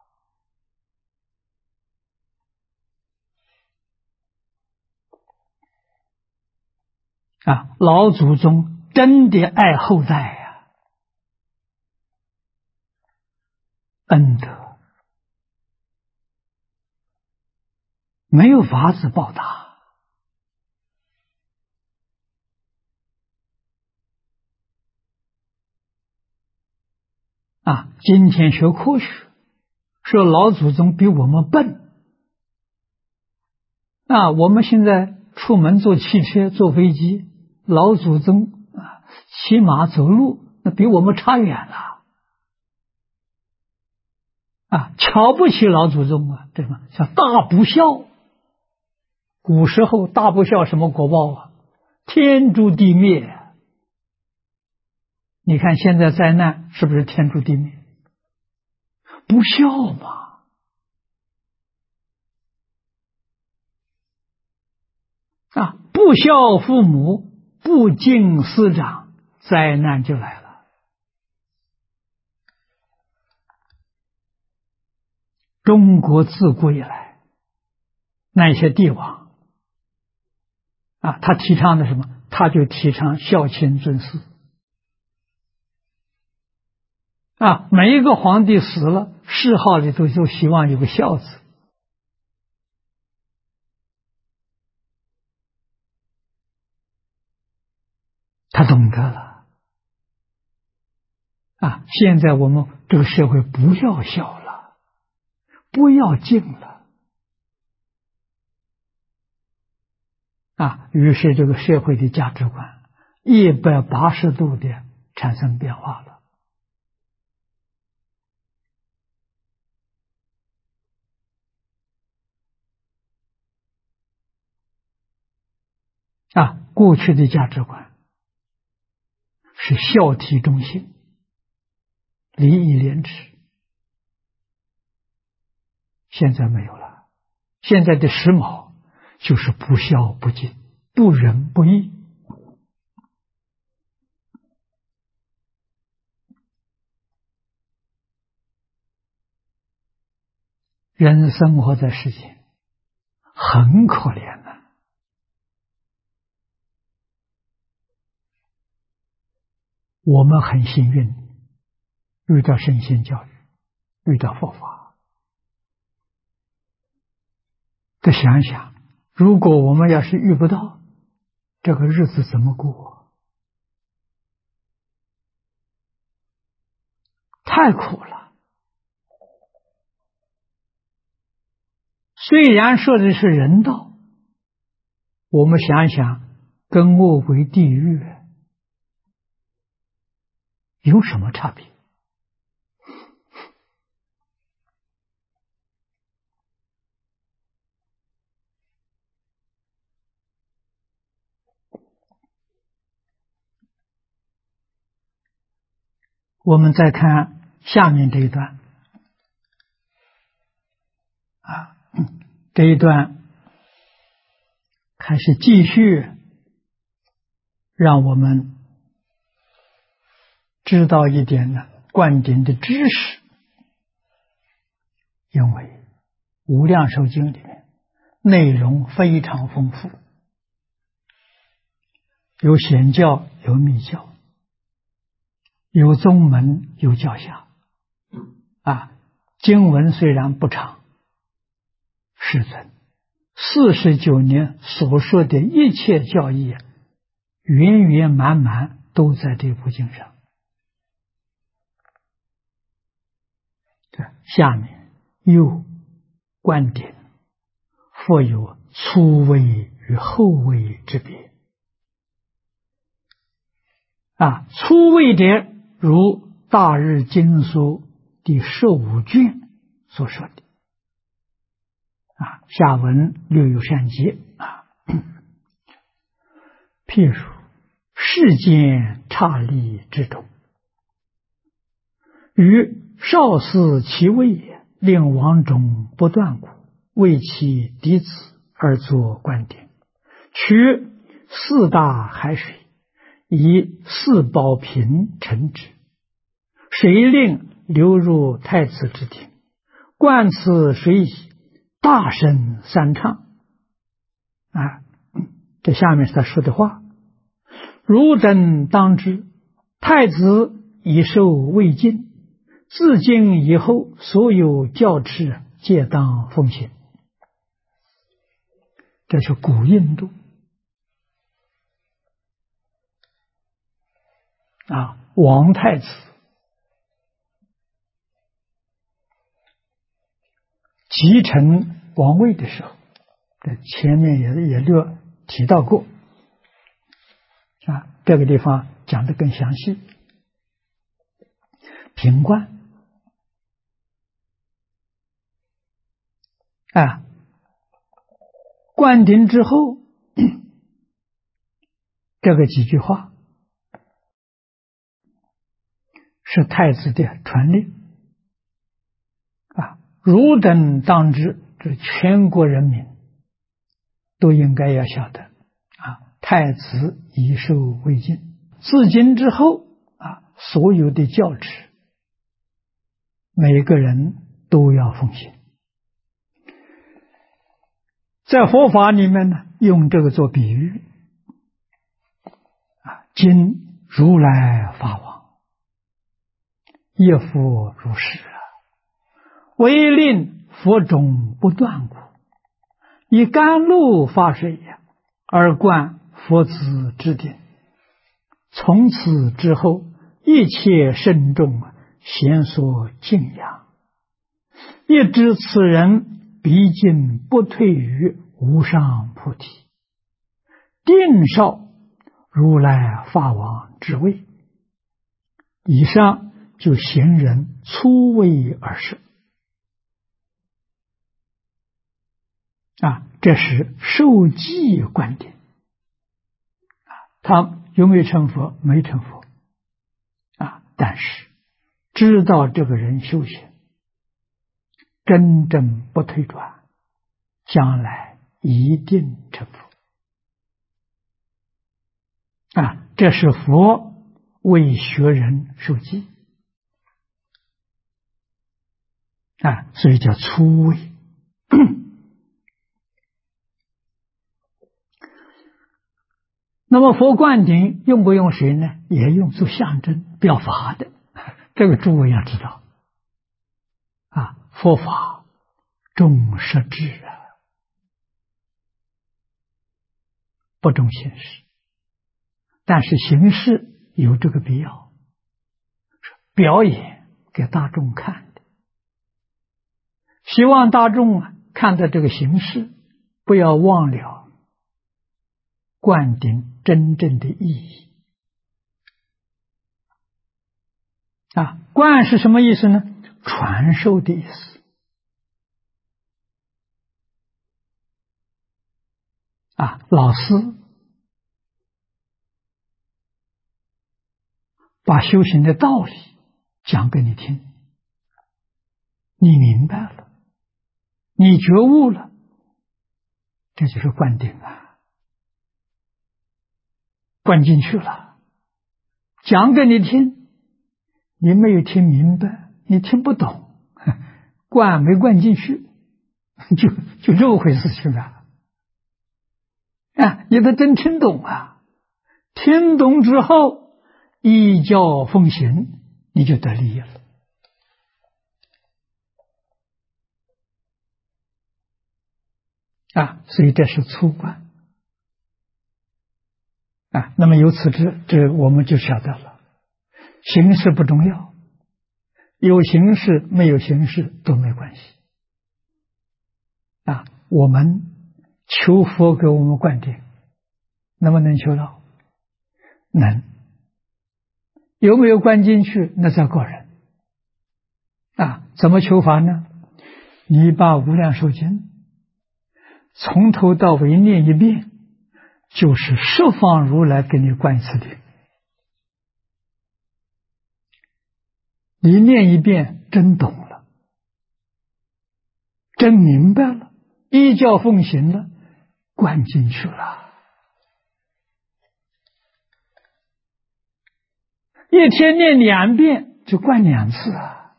老祖宗真的爱后代恩德没有法子报答。今天学科学，说老祖宗比我们笨。我们现在出门坐汽车、坐飞机，老祖宗骑马走路，那比我们差远了。瞧不起老祖宗对吗？叫大不孝。古时候大不孝什么果报天诛地灭。你看现在灾难是不是天诛地灭？不孝嘛。不孝父母，不敬师长，灾难就来了。中国自古以来，那些帝王他提倡的什么？他就提倡孝亲尊师。每一个皇帝死了，谥号里头就希望有个孝字。他懂得了。现在我们这个社会不要孝了，不要敬了， 于是这个社会的价值观180度的产生变化了。过去的价值观是孝悌忠信、礼义廉耻，现在没有了。现在的时髦就是不孝不敬、不仁不义。人生活在世间很可怜的。我们很幸运遇到圣贤教育，遇到佛法。再想想，如果我们要是遇不到，这个日子怎么过？太苦了。虽然说的是人道，我们想想，跟恶鬼地狱有什么差别？我们再看下面这一段，这一段还是继续让我们知道一点呢灌顶的知识。因为《无量寿经》里面内容非常丰富，有显教，有密教，有宗门，有教下。经文虽然不长，世尊49年所说的一切教义圆圆满满都在这部经上。下面又观点，复有初位与后位之别。初位者，如《大日经疏》第15卷所说的。下文略有善结。譬如世间刹利之中，于少司其位也，令王种不断故，为其嫡子而作观点，取4大海水，以4宝瓶盛之，水令流入太子之庭，观此水矣，大声三唱。这下面是他说的话。汝等当知，太子已受未尽，自今以后，所有教敕皆当奉行。这是古印度王太子继承王位的时候，前面也略提到过。这个地方讲得更详细。品观灌顶之后，这个几句话是太子的传令。汝等当知，这全国人民都应该要晓得。太子已受未尽，自今之后所有的教敕，每个人都要奉行。在佛法里面呢，用这个做比喻。今如来法王，亦复如是，唯令佛种不断故，以甘露发水而灌佛子之顶，从此之后，一切圣众咸所敬仰，亦知此人毕竟不退于无上菩提， 定少如来法王之位。以上就行人粗微而设这是受记观点他有没有成佛？没成佛但是知道这个人修行真正不退转，将来一定成佛这是佛为学人受记所以叫粗微。那么佛灌顶用不用谁呢？也用作象征表法的，这个诸位要知道佛法重实质不重形式，但是形式有这个必要，表演给大众看的，希望大众看到这个形式，不要忘了灌顶真正的意义灌是什么意思呢？传授的意思老师把修行的道理讲给你听，你明白了，你觉悟了，这就是灌顶灌进去了，讲给你听，你没有听明白，你听不懂，灌没灌进去，就这么回事情你得真听懂听懂之后依教奉行，你就得利益了所以这是粗灌那么由此这我们就晓得了，形式不重要，有形式没有形式都没关系我们求佛给我们灌顶，能不能求到？能。有没有灌进去？那在个人怎么求法呢？你把无量寿经从头到尾念一遍，就是十方如来给你灌一次顶。你念一遍真懂了，真明白了，依教奉行了，灌进去了。一天念2遍就灌2次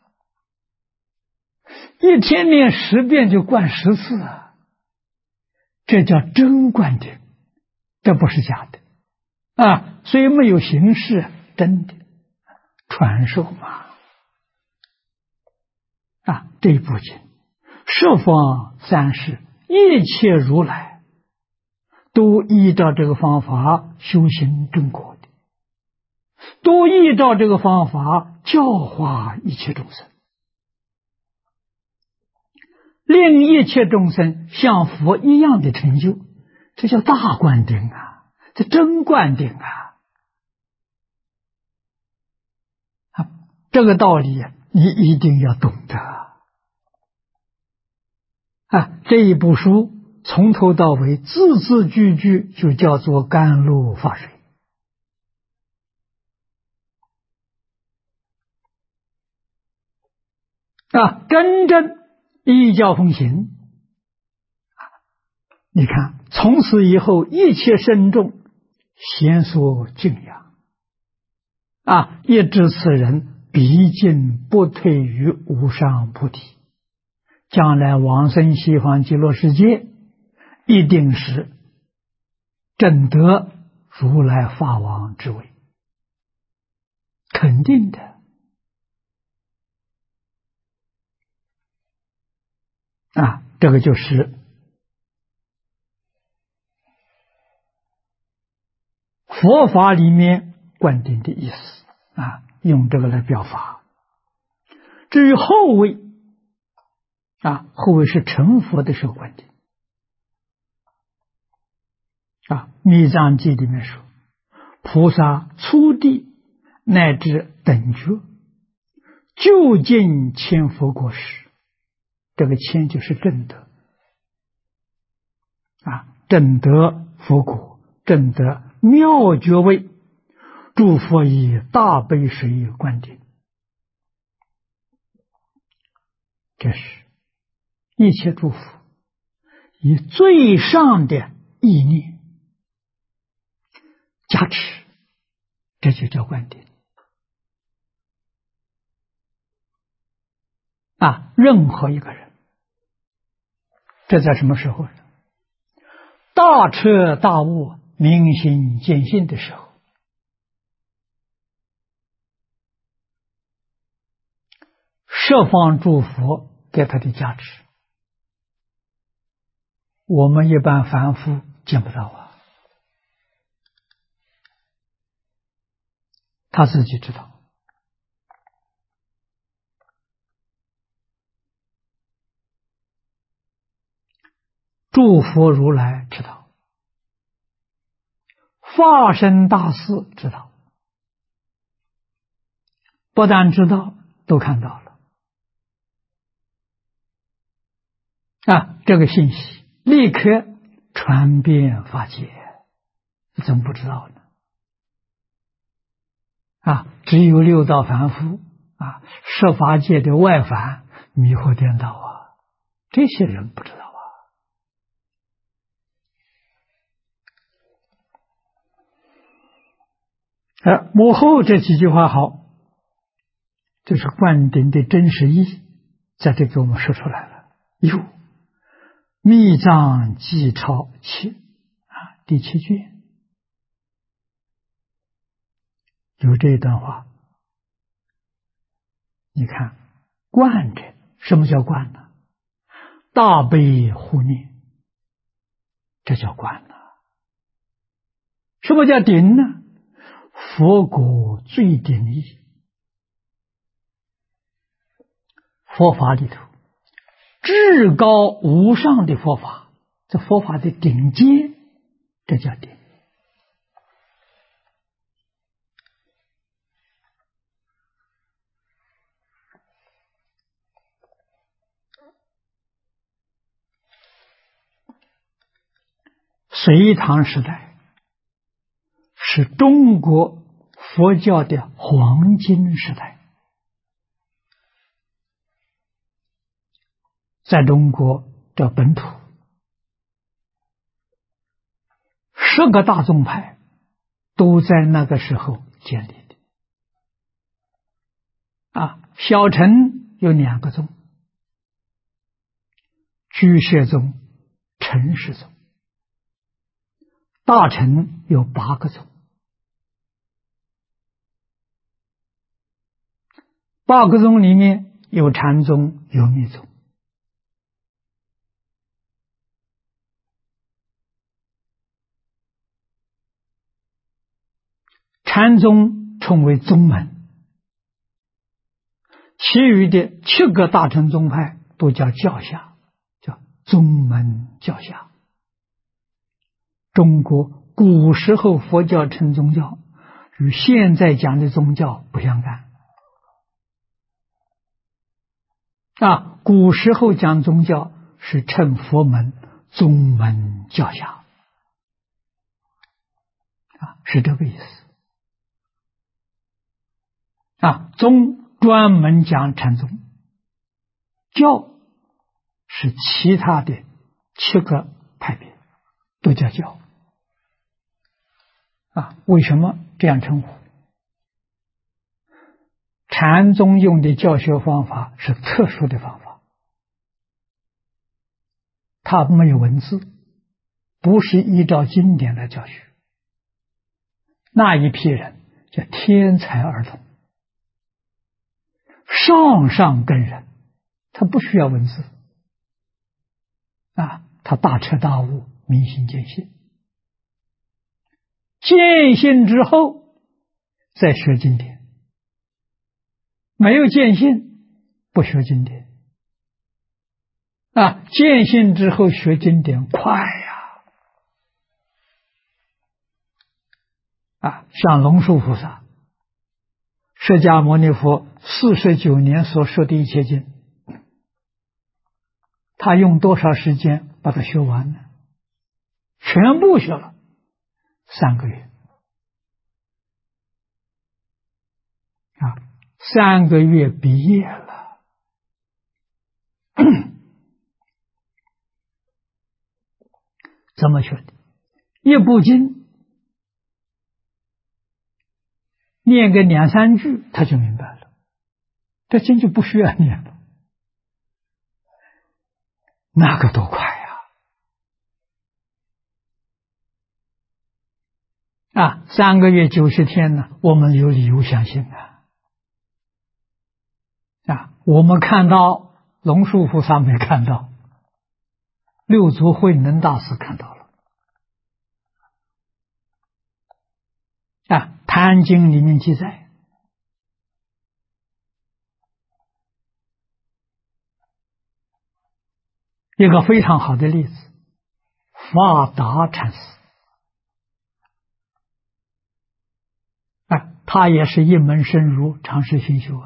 一天念10遍就灌10次这叫真灌顶，这不是假的所以没有形式，真的传授嘛这一部经十方三世一切如来都依照这个方法修行正果的，都依照这个方法教化一切众生，令一切众生像佛一样的成就，这叫大灌顶这真灌顶这个道理你一定要懂得这一部书从头到尾字字句句就叫做甘露法水真正依教奉行你看从此以后一切圣众咸所敬仰一知此人毕竟不退于无上菩提，将来往生西方极乐世界一定是证得如来法王之位，肯定的这个就是佛法里面灌顶的意思用这个来表法。至于后位后位是成佛的时候灌顶密藏记里面说，菩萨初地乃至等觉，究竟千佛国时，这个千就是正德正得佛果，正得妙觉位，诸佛以大悲水灌顶，这是一切诸佛以最上的意念加持，这就叫灌顶任何一个人，这在什么时候呢？大彻大悟、明心见性的时候，十方诸佛给他的加持，我们一般凡夫见不到他自己知道。诸佛如来知道，化身大士知道，不但知道，都看到了这个信息立刻传遍法界，怎么不知道呢？只有六道凡夫十法界的外凡迷惑颠倒这些人不知道幕后这几句话好，就是灌顶的真实意义，在这给我们说出来了。有密藏记钞第7卷有这一段话，你看灌着，什么叫灌呢？大悲护念，这叫灌呢。什么叫顶呢？佛果最顶义，佛法里头至高无上的佛法，这佛法的顶尖，这叫顶。隋唐时代是中国佛教的黄金时代，在中国的本土10个大宗派都在那个时候建立的小乘有2个宗，居士宗、陈氏宗，大乘有8个宗，8个宗里面有禅宗，有密宗。禅宗称为宗门，其余的7个大乘宗派都叫教下，叫宗门教下。中国古时候佛教称宗教，与现在讲的宗教不相干古时候讲宗教是称佛门宗门教下是这个意思宗专门讲禅宗，教是其他的7个派别都叫教为什么这样称呼？禅宗用的教学方法是特殊的方法，它没有文字，不是依照经典来教学。那一批人叫天才儿童，上根人，他不需要文字他大彻大悟，明心见性，见性之后再学经典，没有见性不学经典见性之后学经典快像龙树菩萨、释迦牟尼佛49年所说的一切经，他用多少时间把它学完呢？全部学了3个月，3个月毕业了。怎么学的？一部经念个2、3句，他就明白了，这经就不需要念了。那个多快呀！3个月90天呢，我们有理由相信我们看到龙树菩萨没看到，六祖慧能大师看到了。坛经里面记载，一个非常好的例子，法达禅师他也是一门深入，长时熏修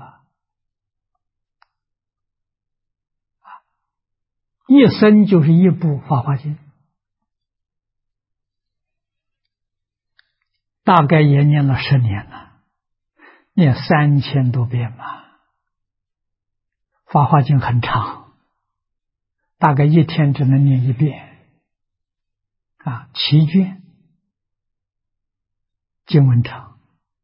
一生就是一部《法华经》，大概也念了10年了，念3000多遍嘛。《法华经》很长，大概一天只能念1遍7卷，经文长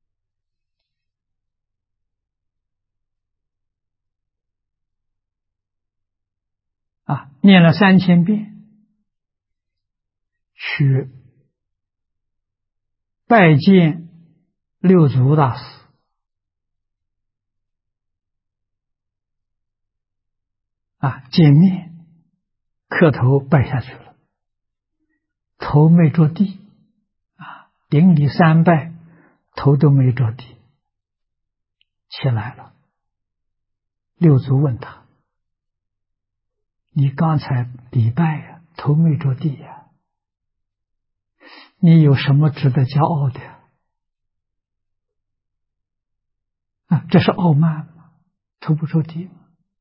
念了3000遍，去拜见六祖大师，见面磕头拜下去了，头没着地顶礼3拜，头都没着地，起来了。六祖问他：“你刚才礼拜头没着地你有什么值得骄傲的？”这是傲慢吗？头不着地吗？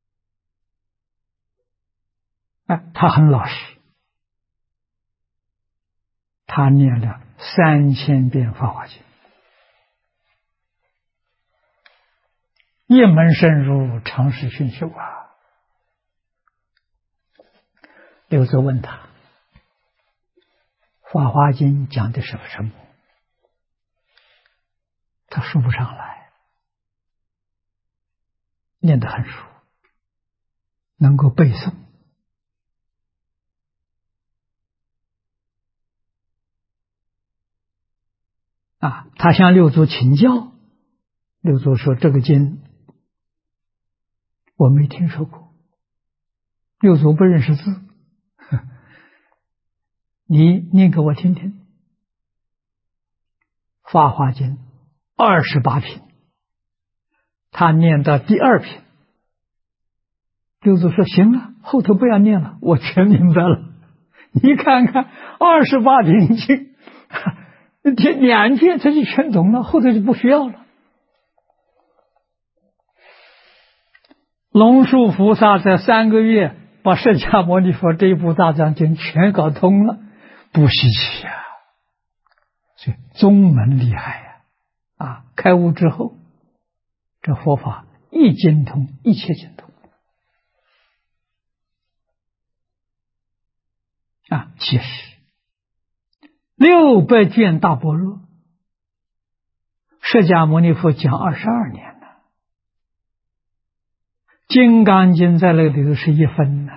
他很老实，他念了3000遍《法华经》，一门深入，长时熏修六祖问他：“《法华经》讲的是什么？”他说不上来，念得很熟，能够背诵。他向六祖请教，六祖说：“这个经我没听说过。”六祖不认识字，你念给我听听。《法华经》28品，他念到第2品，六祖说：“行了，后头不要念了，我全明白了。”你看看28品经2遍他就全懂了，后头就不需要了。龙树菩萨在3个月把释迦牟尼佛这一部大藏经全搞通了，不稀奇所以宗门厉害开悟之后，这佛法一精通，一切精通其实600卷大般若，释迦牟尼佛讲22年了，金刚经在那里头是1分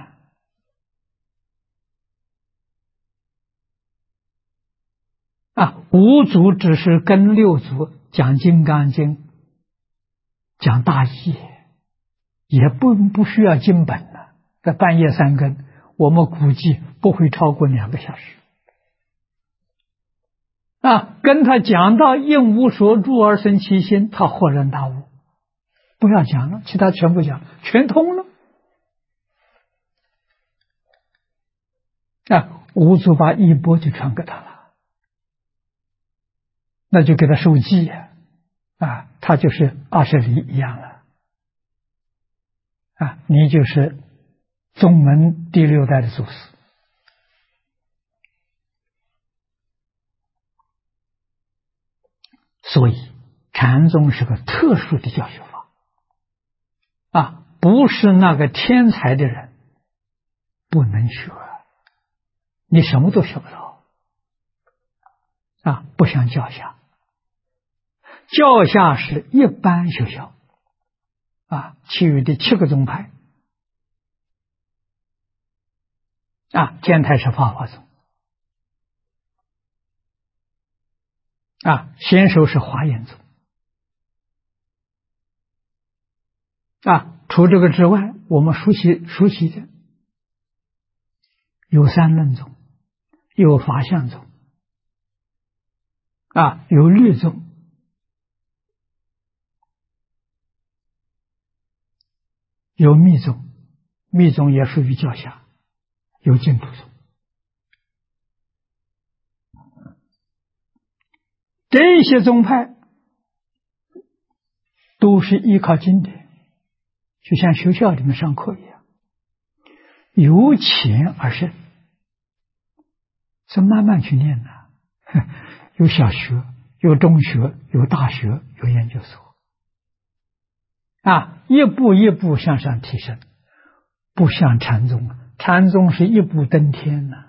五祖只是跟六祖讲金刚经，讲大义，也不需要经本了，在半夜3更，我们估计不会超过2个小时跟他讲到应无所住而生其心，他豁然大悟，不要讲了，其他全部讲，全通了五祖把衣钵就传给他了那就给他受记呀，他就是20里一样了，你就是宗门第6代的祖师。所以禅宗是个特殊的教学法，不是那个天才的人不能学，你什么都学不到，不像教下，教下是一般学校，其余的7个宗派，建台是法华宗，先手是华严宗，除这个之外，我们熟悉的有三论宗，有法相宗，有律宗，有密宗，密宗也属于教下，有净土宗。这些宗派都是依靠经典，就像学校里面上课一样，由浅而深，是慢慢去念的。有小学，有中学，有大学，有研究所，一步一步向上提升，不像禅宗，禅宗是一步登天呐，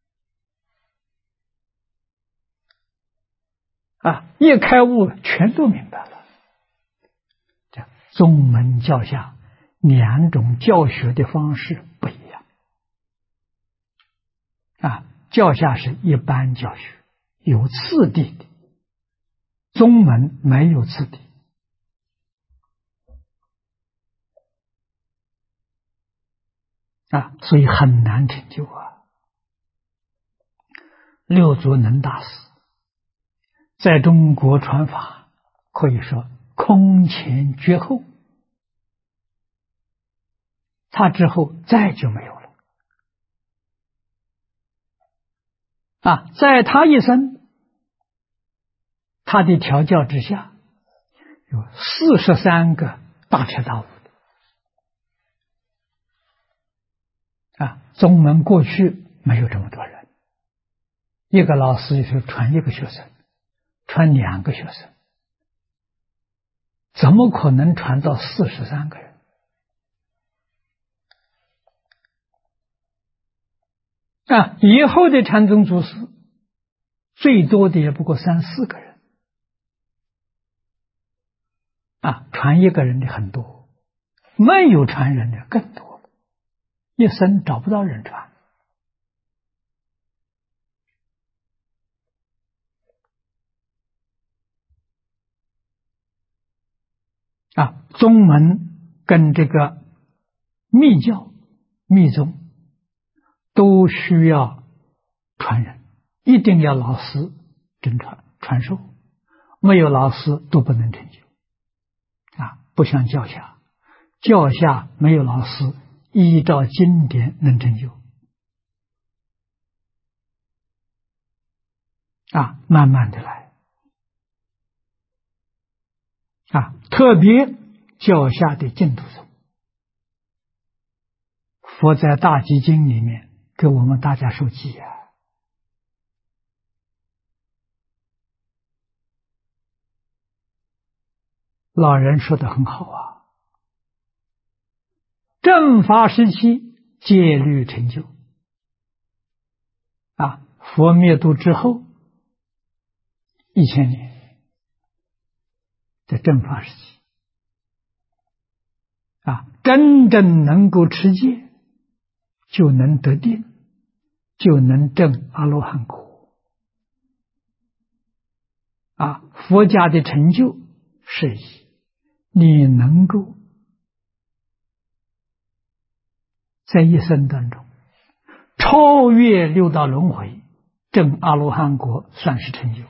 一开悟全都明白了。这宗门教下2种教学的方式不一样，教下是一般教学，有次第的，宗门没有次第，所以很难成就六祖能大师在中国传法，可以说空前绝后，他之后再就没有了。在他一生，他的调教之下，有43个大彻大悟的。宗门过去没有这么多人，一个老师就是传1个学生，传2个学生，怎么可能传到43个人？以后的禅宗祖师最多的也不过3、4个人，传1个人的很多，没有传人的更多，一生找不到人传。宗门跟这个密教、密宗都需要传人，一定要老师真传授，没有老师都不能成就。不像教下，教下没有老师，依照经典能成就。慢慢的来。特别教下的净土宗，佛在大集经里面给我们大家受记老人说得很好正法时期戒律成就，佛灭度之后1000年，在正法时期，真正能够持戒，就能得定，就能证阿罗汉果。佛家的成就是以你能够在一生当中超越6道轮回，证阿罗汉果算是成就。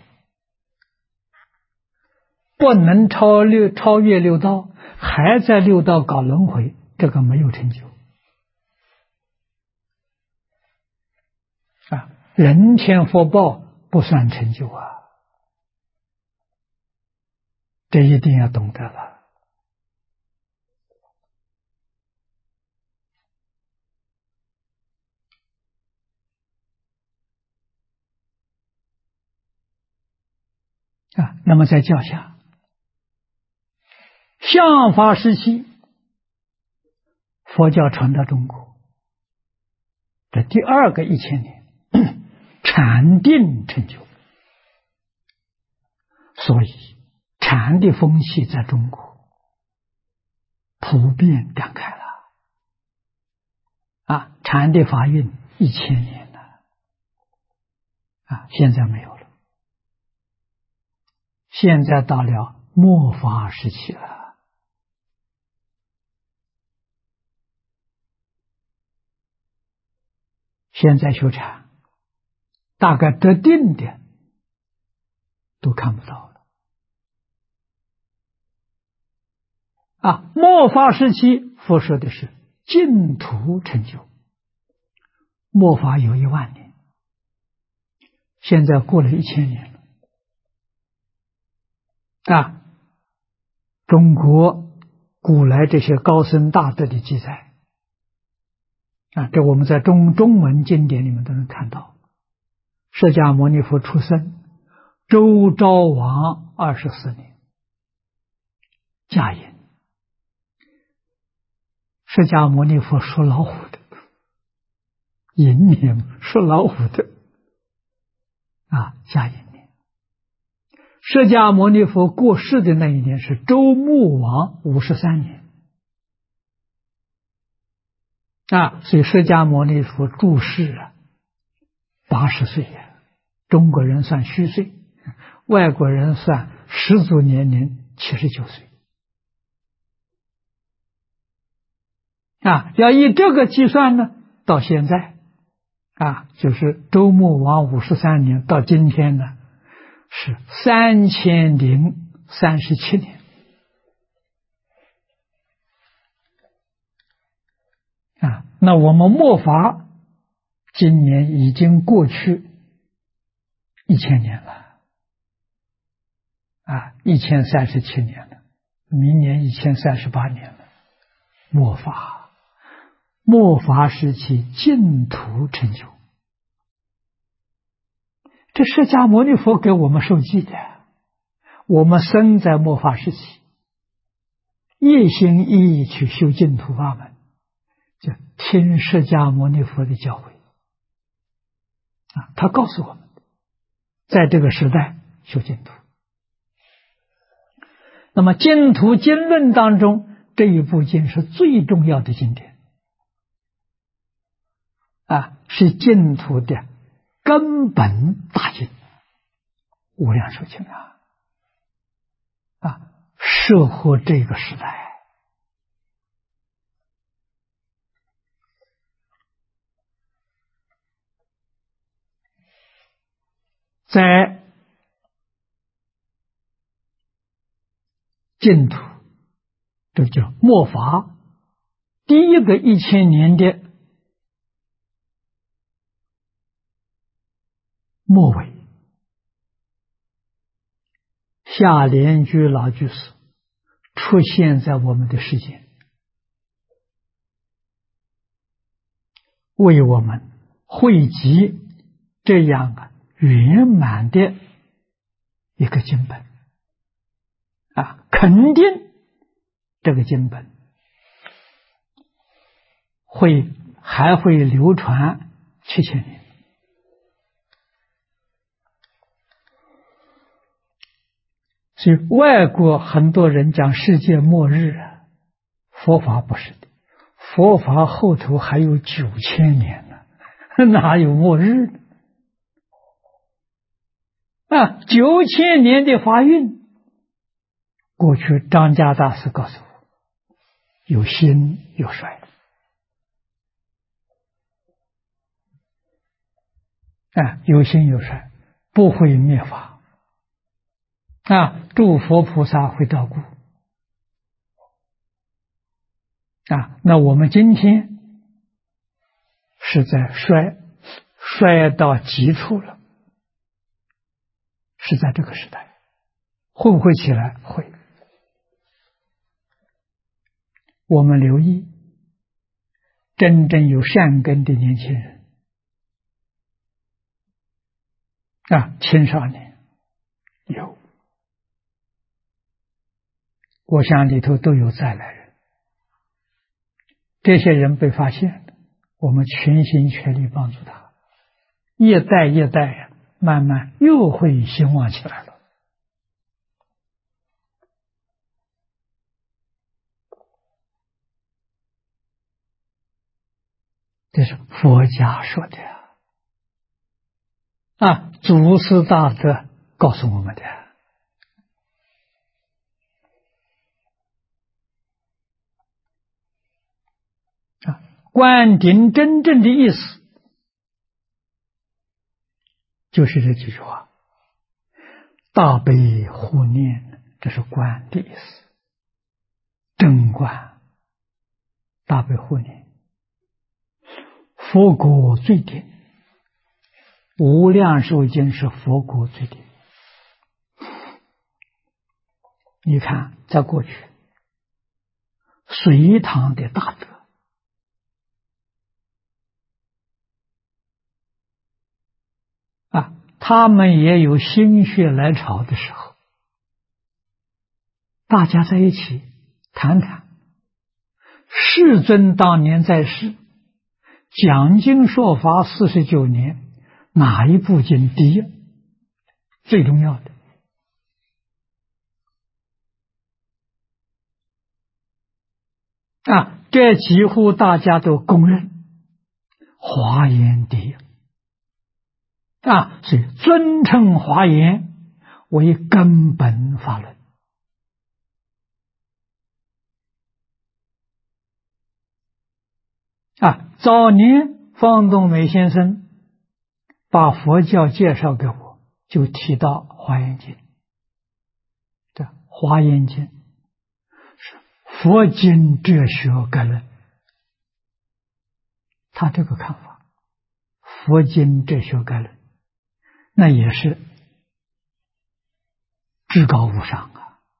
不能超越6道，还在6道搞轮回，这个没有成就。人天福报不算成就这一定要懂得了。那么在教下，相法时期，佛教传到中国，这第二个1000年，禅定成就，所以禅的风气在中国普遍展开了。禅的法运1000年了，现在没有了，现在到了末法时期了。现在修禅，大概得定的都看不到了。末法时期，佛说的是净土成就。末法有10000年，现在过了1000年了。中国古来这些高僧大德的记载，这我们在中文经典里面都能看到。释迦牟尼佛出生，周昭王24年，驾寅。释迦牟尼佛属老虎的，寅年属老虎的，驾寅年。释迦牟尼佛过世的那一年是周穆王53年，所以释迦牟尼佛住世80岁中国人算虚岁，外国人算始祖年龄79岁。要以这个计算呢，到现在就是周穆王53年到今天呢，是3037年。那我们末法今年已经过去1000年了，1037年了，明年1038年了。末法时期净土成就，这释迦牟尼佛给我们受记的。我们生在末法时期，一心一意去修净土法门，就听释迦牟尼佛的教诲他告诉我们，在这个时代修净土。那么净土经论当中，这一部经是最重要的经典是净土的根本大经，无量寿经适合这个时代。在净土，这叫末法第一个1000年的末尾，下莲居老居士出现在我们的世界，为我们汇集这样圆满的一个经本肯定这个经本还会流传7000年。所以外国很多人讲世界末日佛法不是的，佛法后头还有9000年呢，哪有末日呢？9000年的法运，过去张家大师告诉我，有兴有衰有兴有衰，不会灭法诸佛菩萨会照顾那我们今天是在衰到极处了，是在这个时代，会不会起来？会。 我们留意真正有善根的年轻人青少年有，我想里头都有再来人。这些人被发现了，我们全心全力帮助他，一代一代慢慢又会兴旺起来了。这是佛家说的祖师大德告诉我们的灌顶真正的意思就是这几句话：大悲护念，这是观的意思。真观，大悲护念，佛果最顶，无量寿经是佛果最顶。你看，在过去，隋唐的大德他们也有心血来潮的时候，大家在一起谈谈。世尊当年在世讲经说法49年，哪一部经第一？最重要的这几乎大家都公认，华严第一所以尊称华严为根本法论早年方东美先生把佛教介绍给我，就提到华严经。这华严经是佛经哲学概论，他这个看法，佛经哲学概论那也是至高无上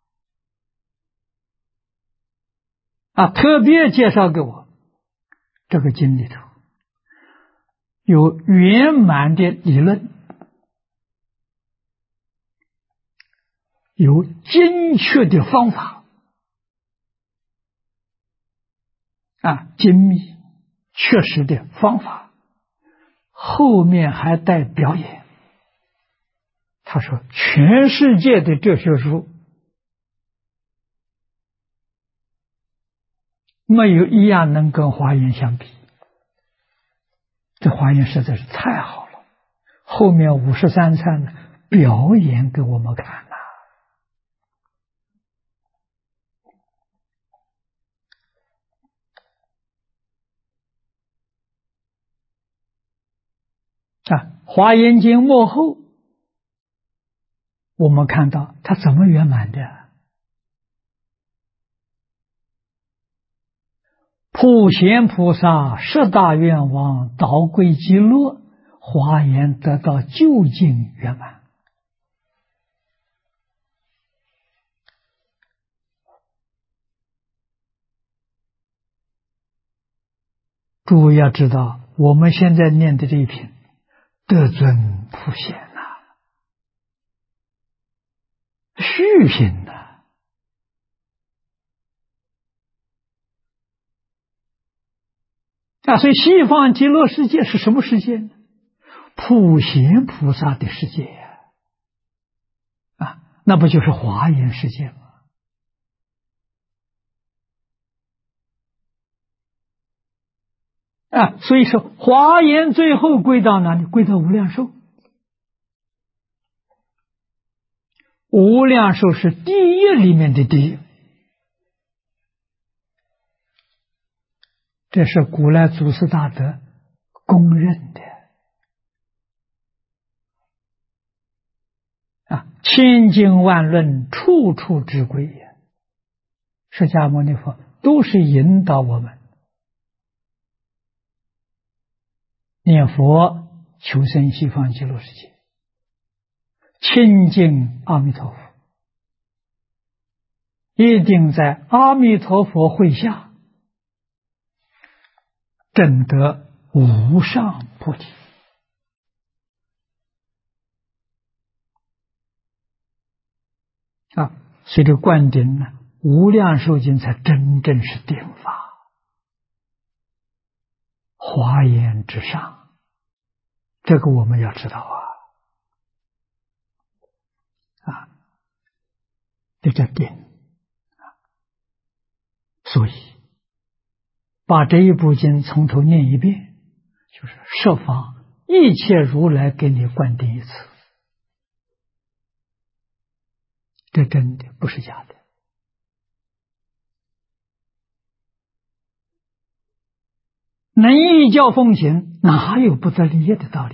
特别介绍给我，这个经里头有圆满的理论，有精确的方法精密确实的方法，后面还带表演。他说全世界的哲学书没有一样能跟华严相比，这华严实在是太好了。后面53参表演给我们看华严经末后我们看到它怎么圆满的？普贤菩萨十大愿望导归极乐，华严得到究竟圆满。诸位要知道，我们现在念的这一品得尊普贤续品所以西方极乐世界是什么世界呢？普贤菩萨的世界那不就是华严世界吗？所以说华严最后归到哪里？归到无量寿。无量寿是第一里面的第一，这是古来祖师大德公认的千经万论处处之归释迦牟尼佛都是引导我们念佛求生西方极乐世界，亲近阿弥陀佛，一定在阿弥陀佛会下证得无上菩提。所以这个灌顶呢，无量寿经才真正是顶法，华严之上，这个我们要知道这叫顶。所以把这一部经从头念一遍，就是设法一切如来给你灌顶一次，这真的不是假的。能依教奉行，哪有不得利益的道理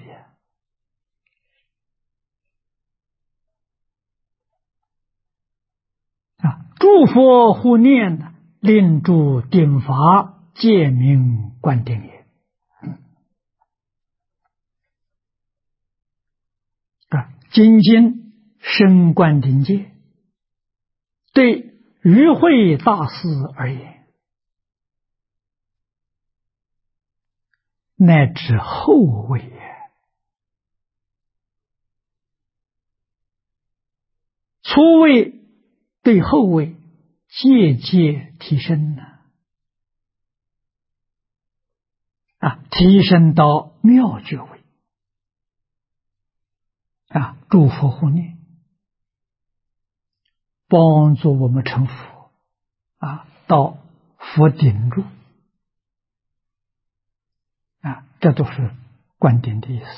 诸佛护念，令诸顶法戒名灌顶也。精进深灌顶戒，对与会大师而言，乃至后位也。初位对后位节节提升提升到妙觉位诸佛护念，帮助我们成佛到佛顶入这都是灌顶的意思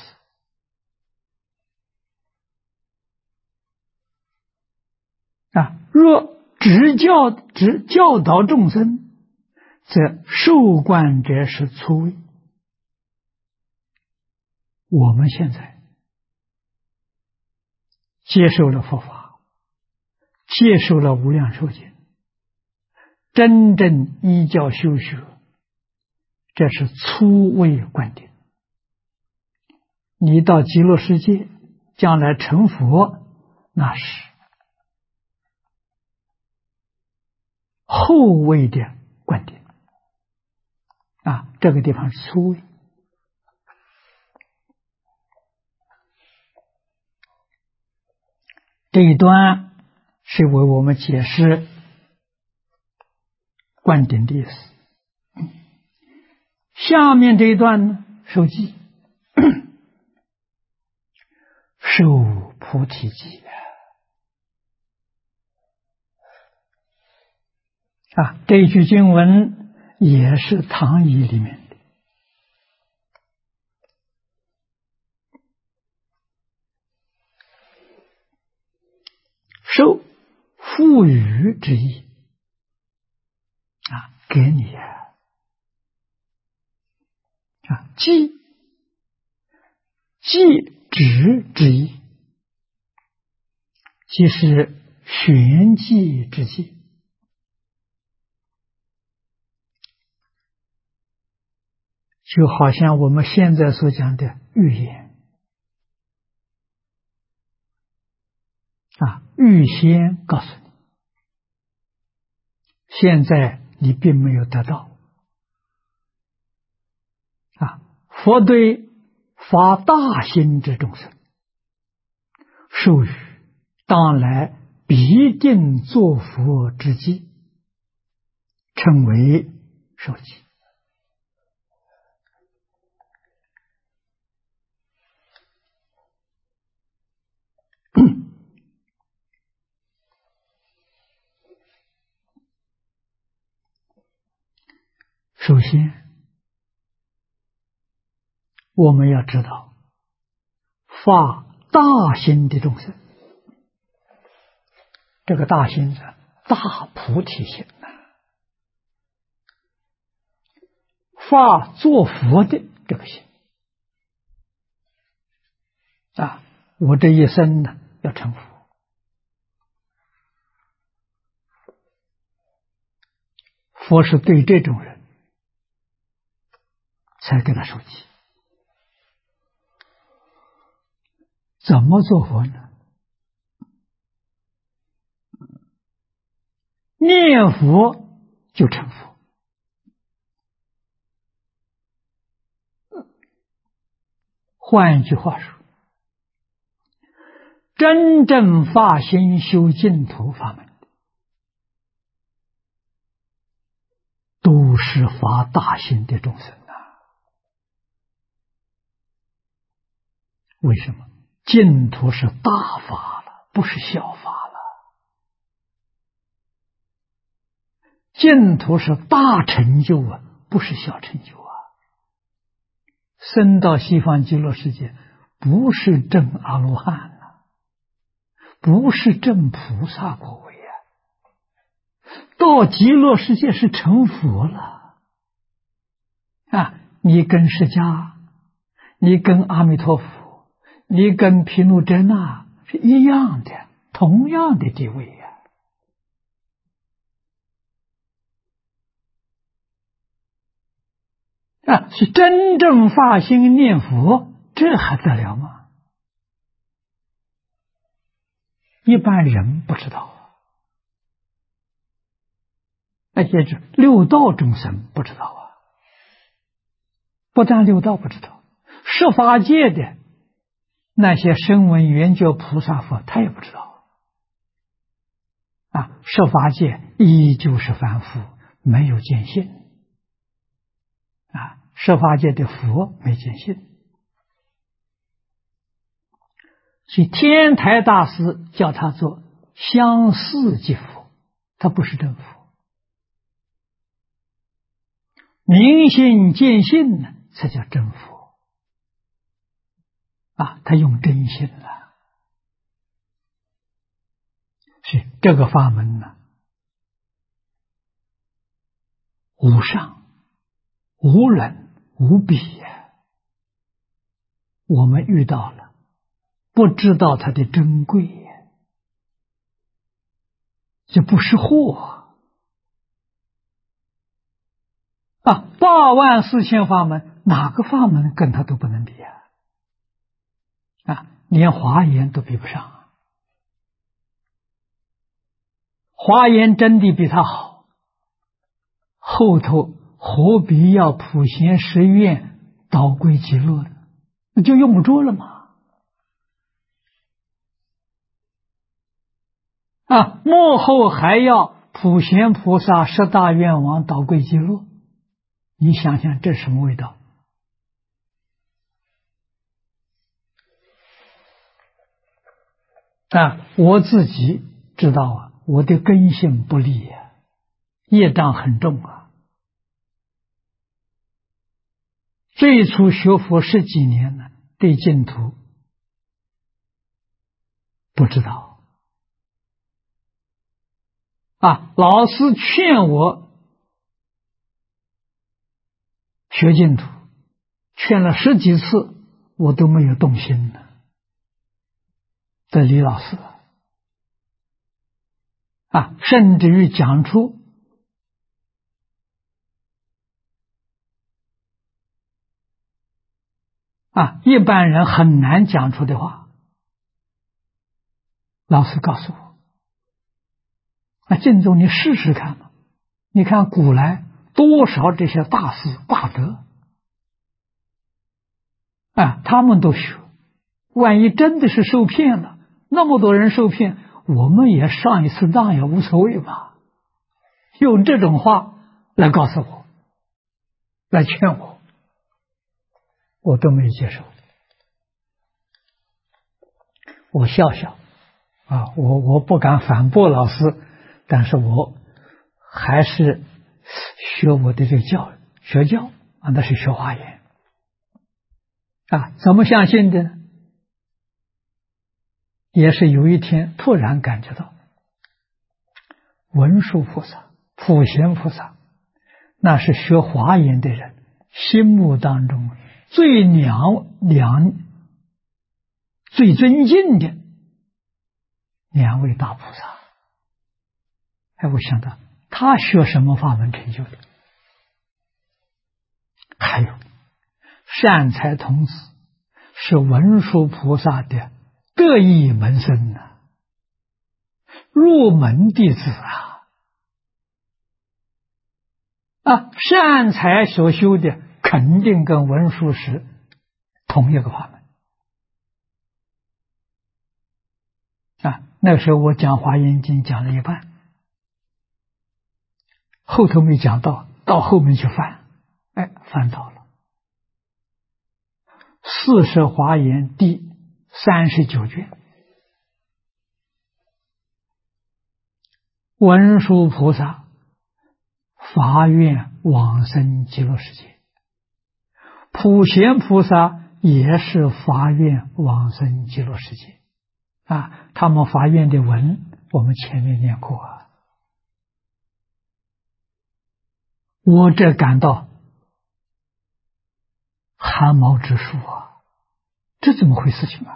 若只教导众生，则受灌者是初位。我们现在接受了佛法，接受了无量寿经，真正依教修学，这是初位灌顶。你到极乐世界将来成佛，那是后位的灌顶这个地方是初位。这一段是为我们解释灌顶的意思。下面这一段呢，受记受菩提记这一句经文也是唐译里面的。受赋予之意给你记止之意，即是玄机之计，就好像我们现在所讲的预言预先告诉你，现在你并没有得到佛对发大心之众生授予当来必定作佛之机，称为受记。首先我们要知道发大心的众生，这个大心是大菩提心发作佛的这个心我这一生呢要成佛，佛是对这种人才给他受记。怎么做佛呢？念佛就成佛， 换一句话说，真正发心修净土法门，都是发大心的众生啊。为什么？净土是大法了，不是小法了。净土是大成就啊，不是小成就啊。升到西方极乐世界，不是证阿罗汉啊，不是证菩萨果位啊。到极乐世界是成佛了啊！你跟释迦，你跟阿弥陀佛，你跟毗卢遮那是一样的，同样的地位呀。是真正发心念佛，这还得了吗？一般人不知道，而且是六道众生不知道啊。不但六道不知道，十法界的那些声闻缘觉菩萨佛，他也不知道啊。十法界依旧是凡夫，没有见性啊。十法界的佛没见性，所以天台大师叫他做相似即佛，他不是真佛。明心见性呢，才叫真佛啊！他用真心了，是这个法门呢，无上无人无比呀。我们遇到了，不知道它的珍贵呀，这不是货啊！84000法门，哪个法门跟它都不能比啊！连华严都比不上，华严真的比它好，后头何必要普贤十愿导归极乐呢？那就用不着了嘛！啊，幕后还要普贤菩萨十大愿王导归极乐，你想想这什么味道啊！我自己知道啊，我的根性不利呀，业障很重啊。最初学佛10几年呢，对净土不知道啊，老师劝我学净土，劝了10几次，我都没有动心呢。这李老师啊，甚至于讲出一般人很难讲出的话，老师告诉我，净宗你试试看嘛，你看古来多少这些大师大德他们都学，万一真的是受骗了，那么多人受骗，我们也上一次当也无所谓吧。用这种话来告诉我，来劝我，我都没接受。我笑笑我不敢反驳老师，但是我还是学我的这个学教那是学华严怎么相信的呢？也是有一天突然感觉到文殊菩萨、普贤菩萨，那是学华严的人心目当中最最尊敬的2位大菩萨。我想到他学什么法门成就的？还有善财童子是文殊菩萨的得意门生入门弟子善财所修的肯定跟文殊是同一个法门那个时候我讲《华严经》讲了一半，后头没讲到后面去翻，翻到了《四摄华严》第39卷，文殊菩萨发愿往生极乐世界，普贤菩萨也是发愿往生极乐世界他们发愿的文我们前面念过我这感到汗毛直竖这怎么回事情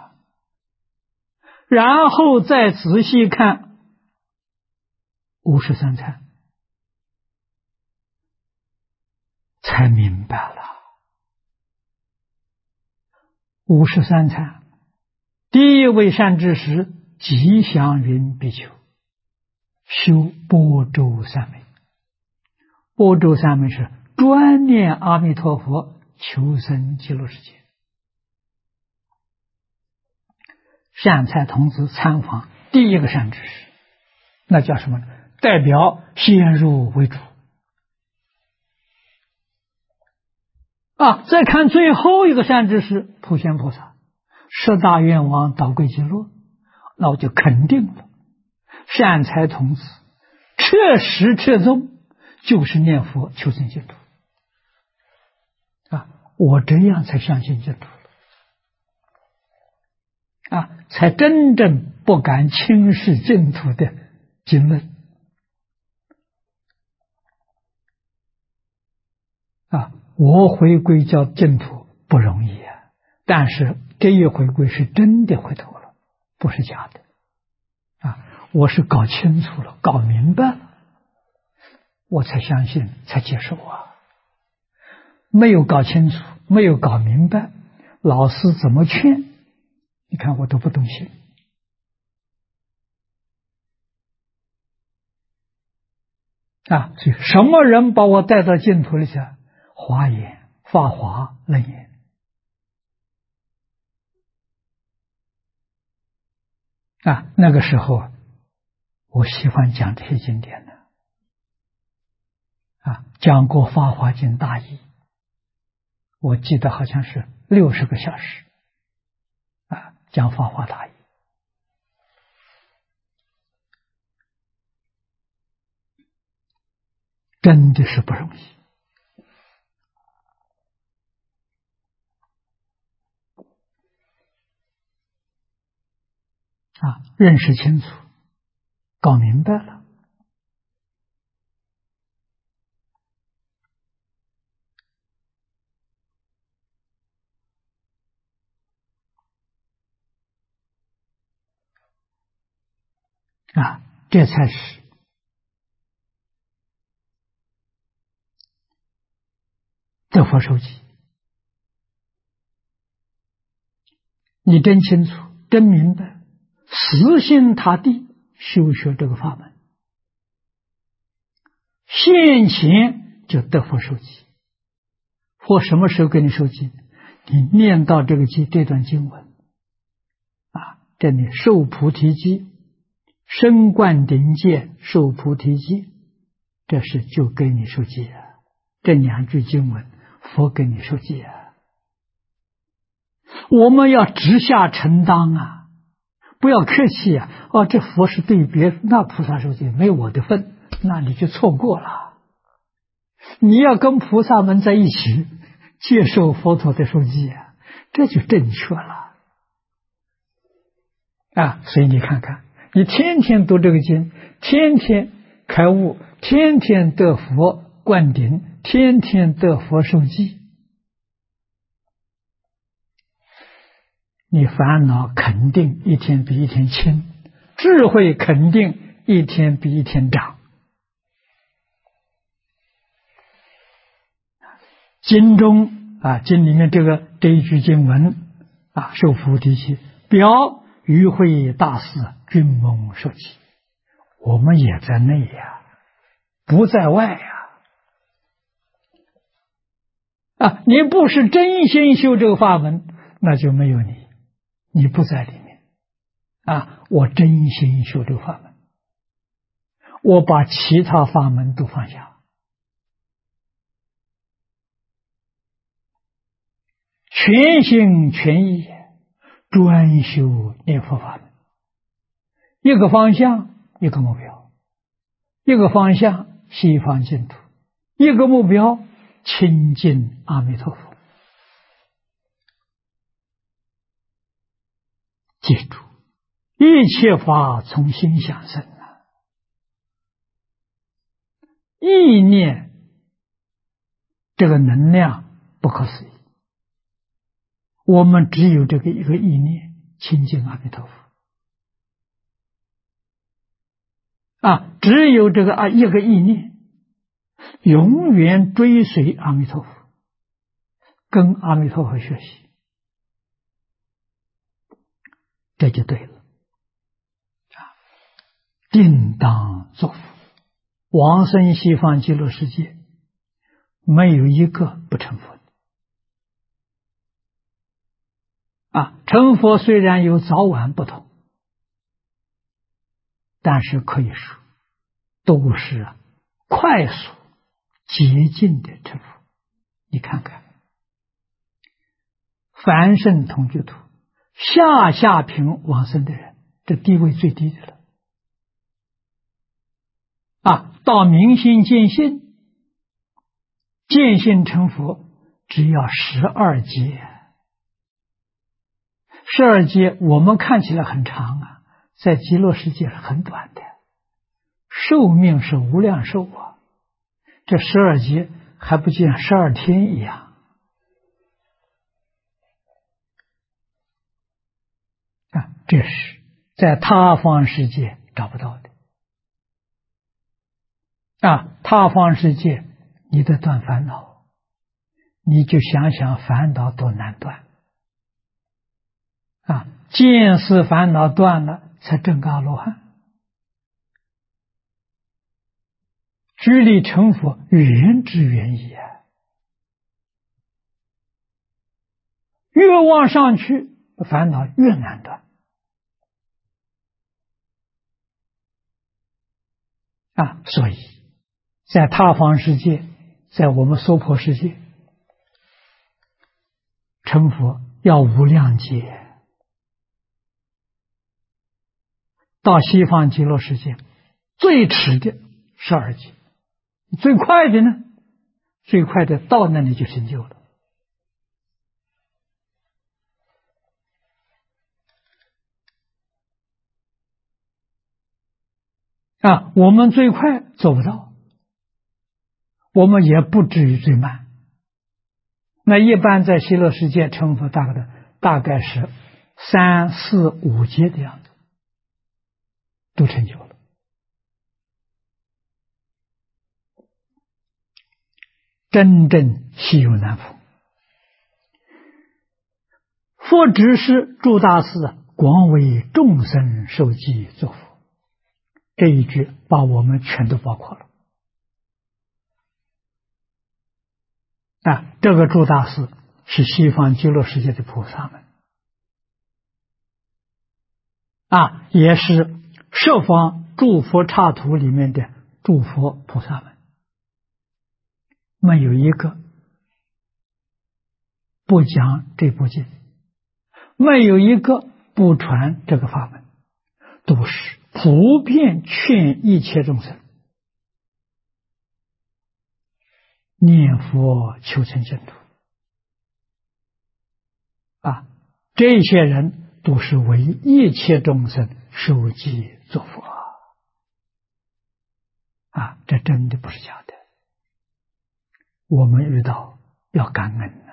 然后再仔细看53参，才明白了。53参第一位善知识吉祥云比丘修般舟三昧，般舟三昧是专念阿弥陀佛求生极乐世界。善财童子参访第一个善知识，那叫什么呢？代表先入为主再看最后一个善知识普贤菩萨十大愿王导归极乐，那我就肯定了善财童子彻实彻宗就是念佛求生净土我这样才相信净土才真正不敢轻视净土的经论我回归叫净土不容易但是这一回归是真的回头了，不是假的我是搞清楚了，搞明白了，我才相信，才接受没有搞清楚，没有搞明白，老师怎么劝，你看我都不动心所以什么人把我带到净土里去？华严、法华、楞严那个时候我喜欢讲这些经典的讲过《法华经》大义，我记得好像是60个小时讲法华大义真的是不容易认识清楚，搞明白了这才是得佛受记。你真清楚，真明白，死心塌地修学这个法门，现前就得佛受记。佛什么时候给你受记？你念到这个这段经文这里受菩提记，升灌顶戒受菩提记，这是就给你受记这2句经文佛给你受记我们要直下承当不要客气这佛是对别那菩萨受记，没有我的份，那你就错过了。你要跟菩萨们在一起接受佛陀的受记这就正确了所以你看看，你天天读这个经，天天开悟，天天得佛灌顶，天天得佛受记，你烦恼肯定一天比一天轻，智慧肯定一天比一天长。经中经里面这一句经文受菩提记，表与会大士均蒙受记，我们也在内不在外你不是真心修这个法门，那就没有你不在里面我真心修这个法门，我把其他法门都放下，全心全意专修念佛法门，一个方向，一个目标，一个方向西方净土，一个目标亲近阿弥陀佛。记住，一切法从心想生意念这个能量不可思议。我们只有这个一个意念亲近阿弥陀佛只有这个一个意念永远追随阿弥陀佛，跟阿弥陀佛学习，这就对了定当作佛。往生西方极乐世界没有一个不成佛的成佛虽然有早晚不同，但是可以说都是快速捷径的成佛。你看看凡圣同居土下品往生的人，这地位最低的了到明心见性，见性成佛只要12劫。12劫我们看起来很长在极乐世界是很短的，寿命是无量寿这12劫还不见12天一样这是在他方世界找不到的他方世界你得断烦恼，你就想想烦恼多难断见思烦恼断了才证阿罗汉，距离成佛远之远矣越往上去烦恼越难断所以在他方世界，在我们娑婆世界成佛要无量劫，到西方极乐世界最迟的12劫，最快的呢？最快的到那里就成就了我们最快做不到，我们也不至于最慢。那一般在极乐世界成佛大概是3、4、5劫的样子都成就了。真正稀有难逢。佛只是诸大士广为众生受记作佛，这一句把我们全都包括了这个诸大士是西方极乐世界的菩萨们也是十方诸佛刹土里面的诸佛菩萨们，没有一个不讲这部经，没有一个不传这个法门，都是普遍劝一切众生念佛求成净土这些人都是为一切众生受记作佛这真的不是假的。我们遇到要感恩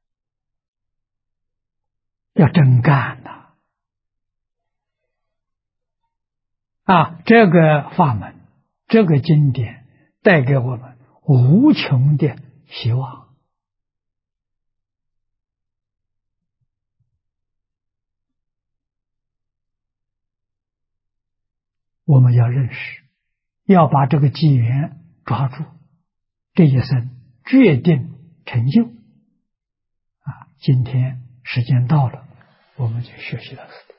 要真干这个法门，这个经典带给我们无穷的希望。我们要认识，要把这个机缘抓住，这一生决定成就今天时间到了，我们就学习到此。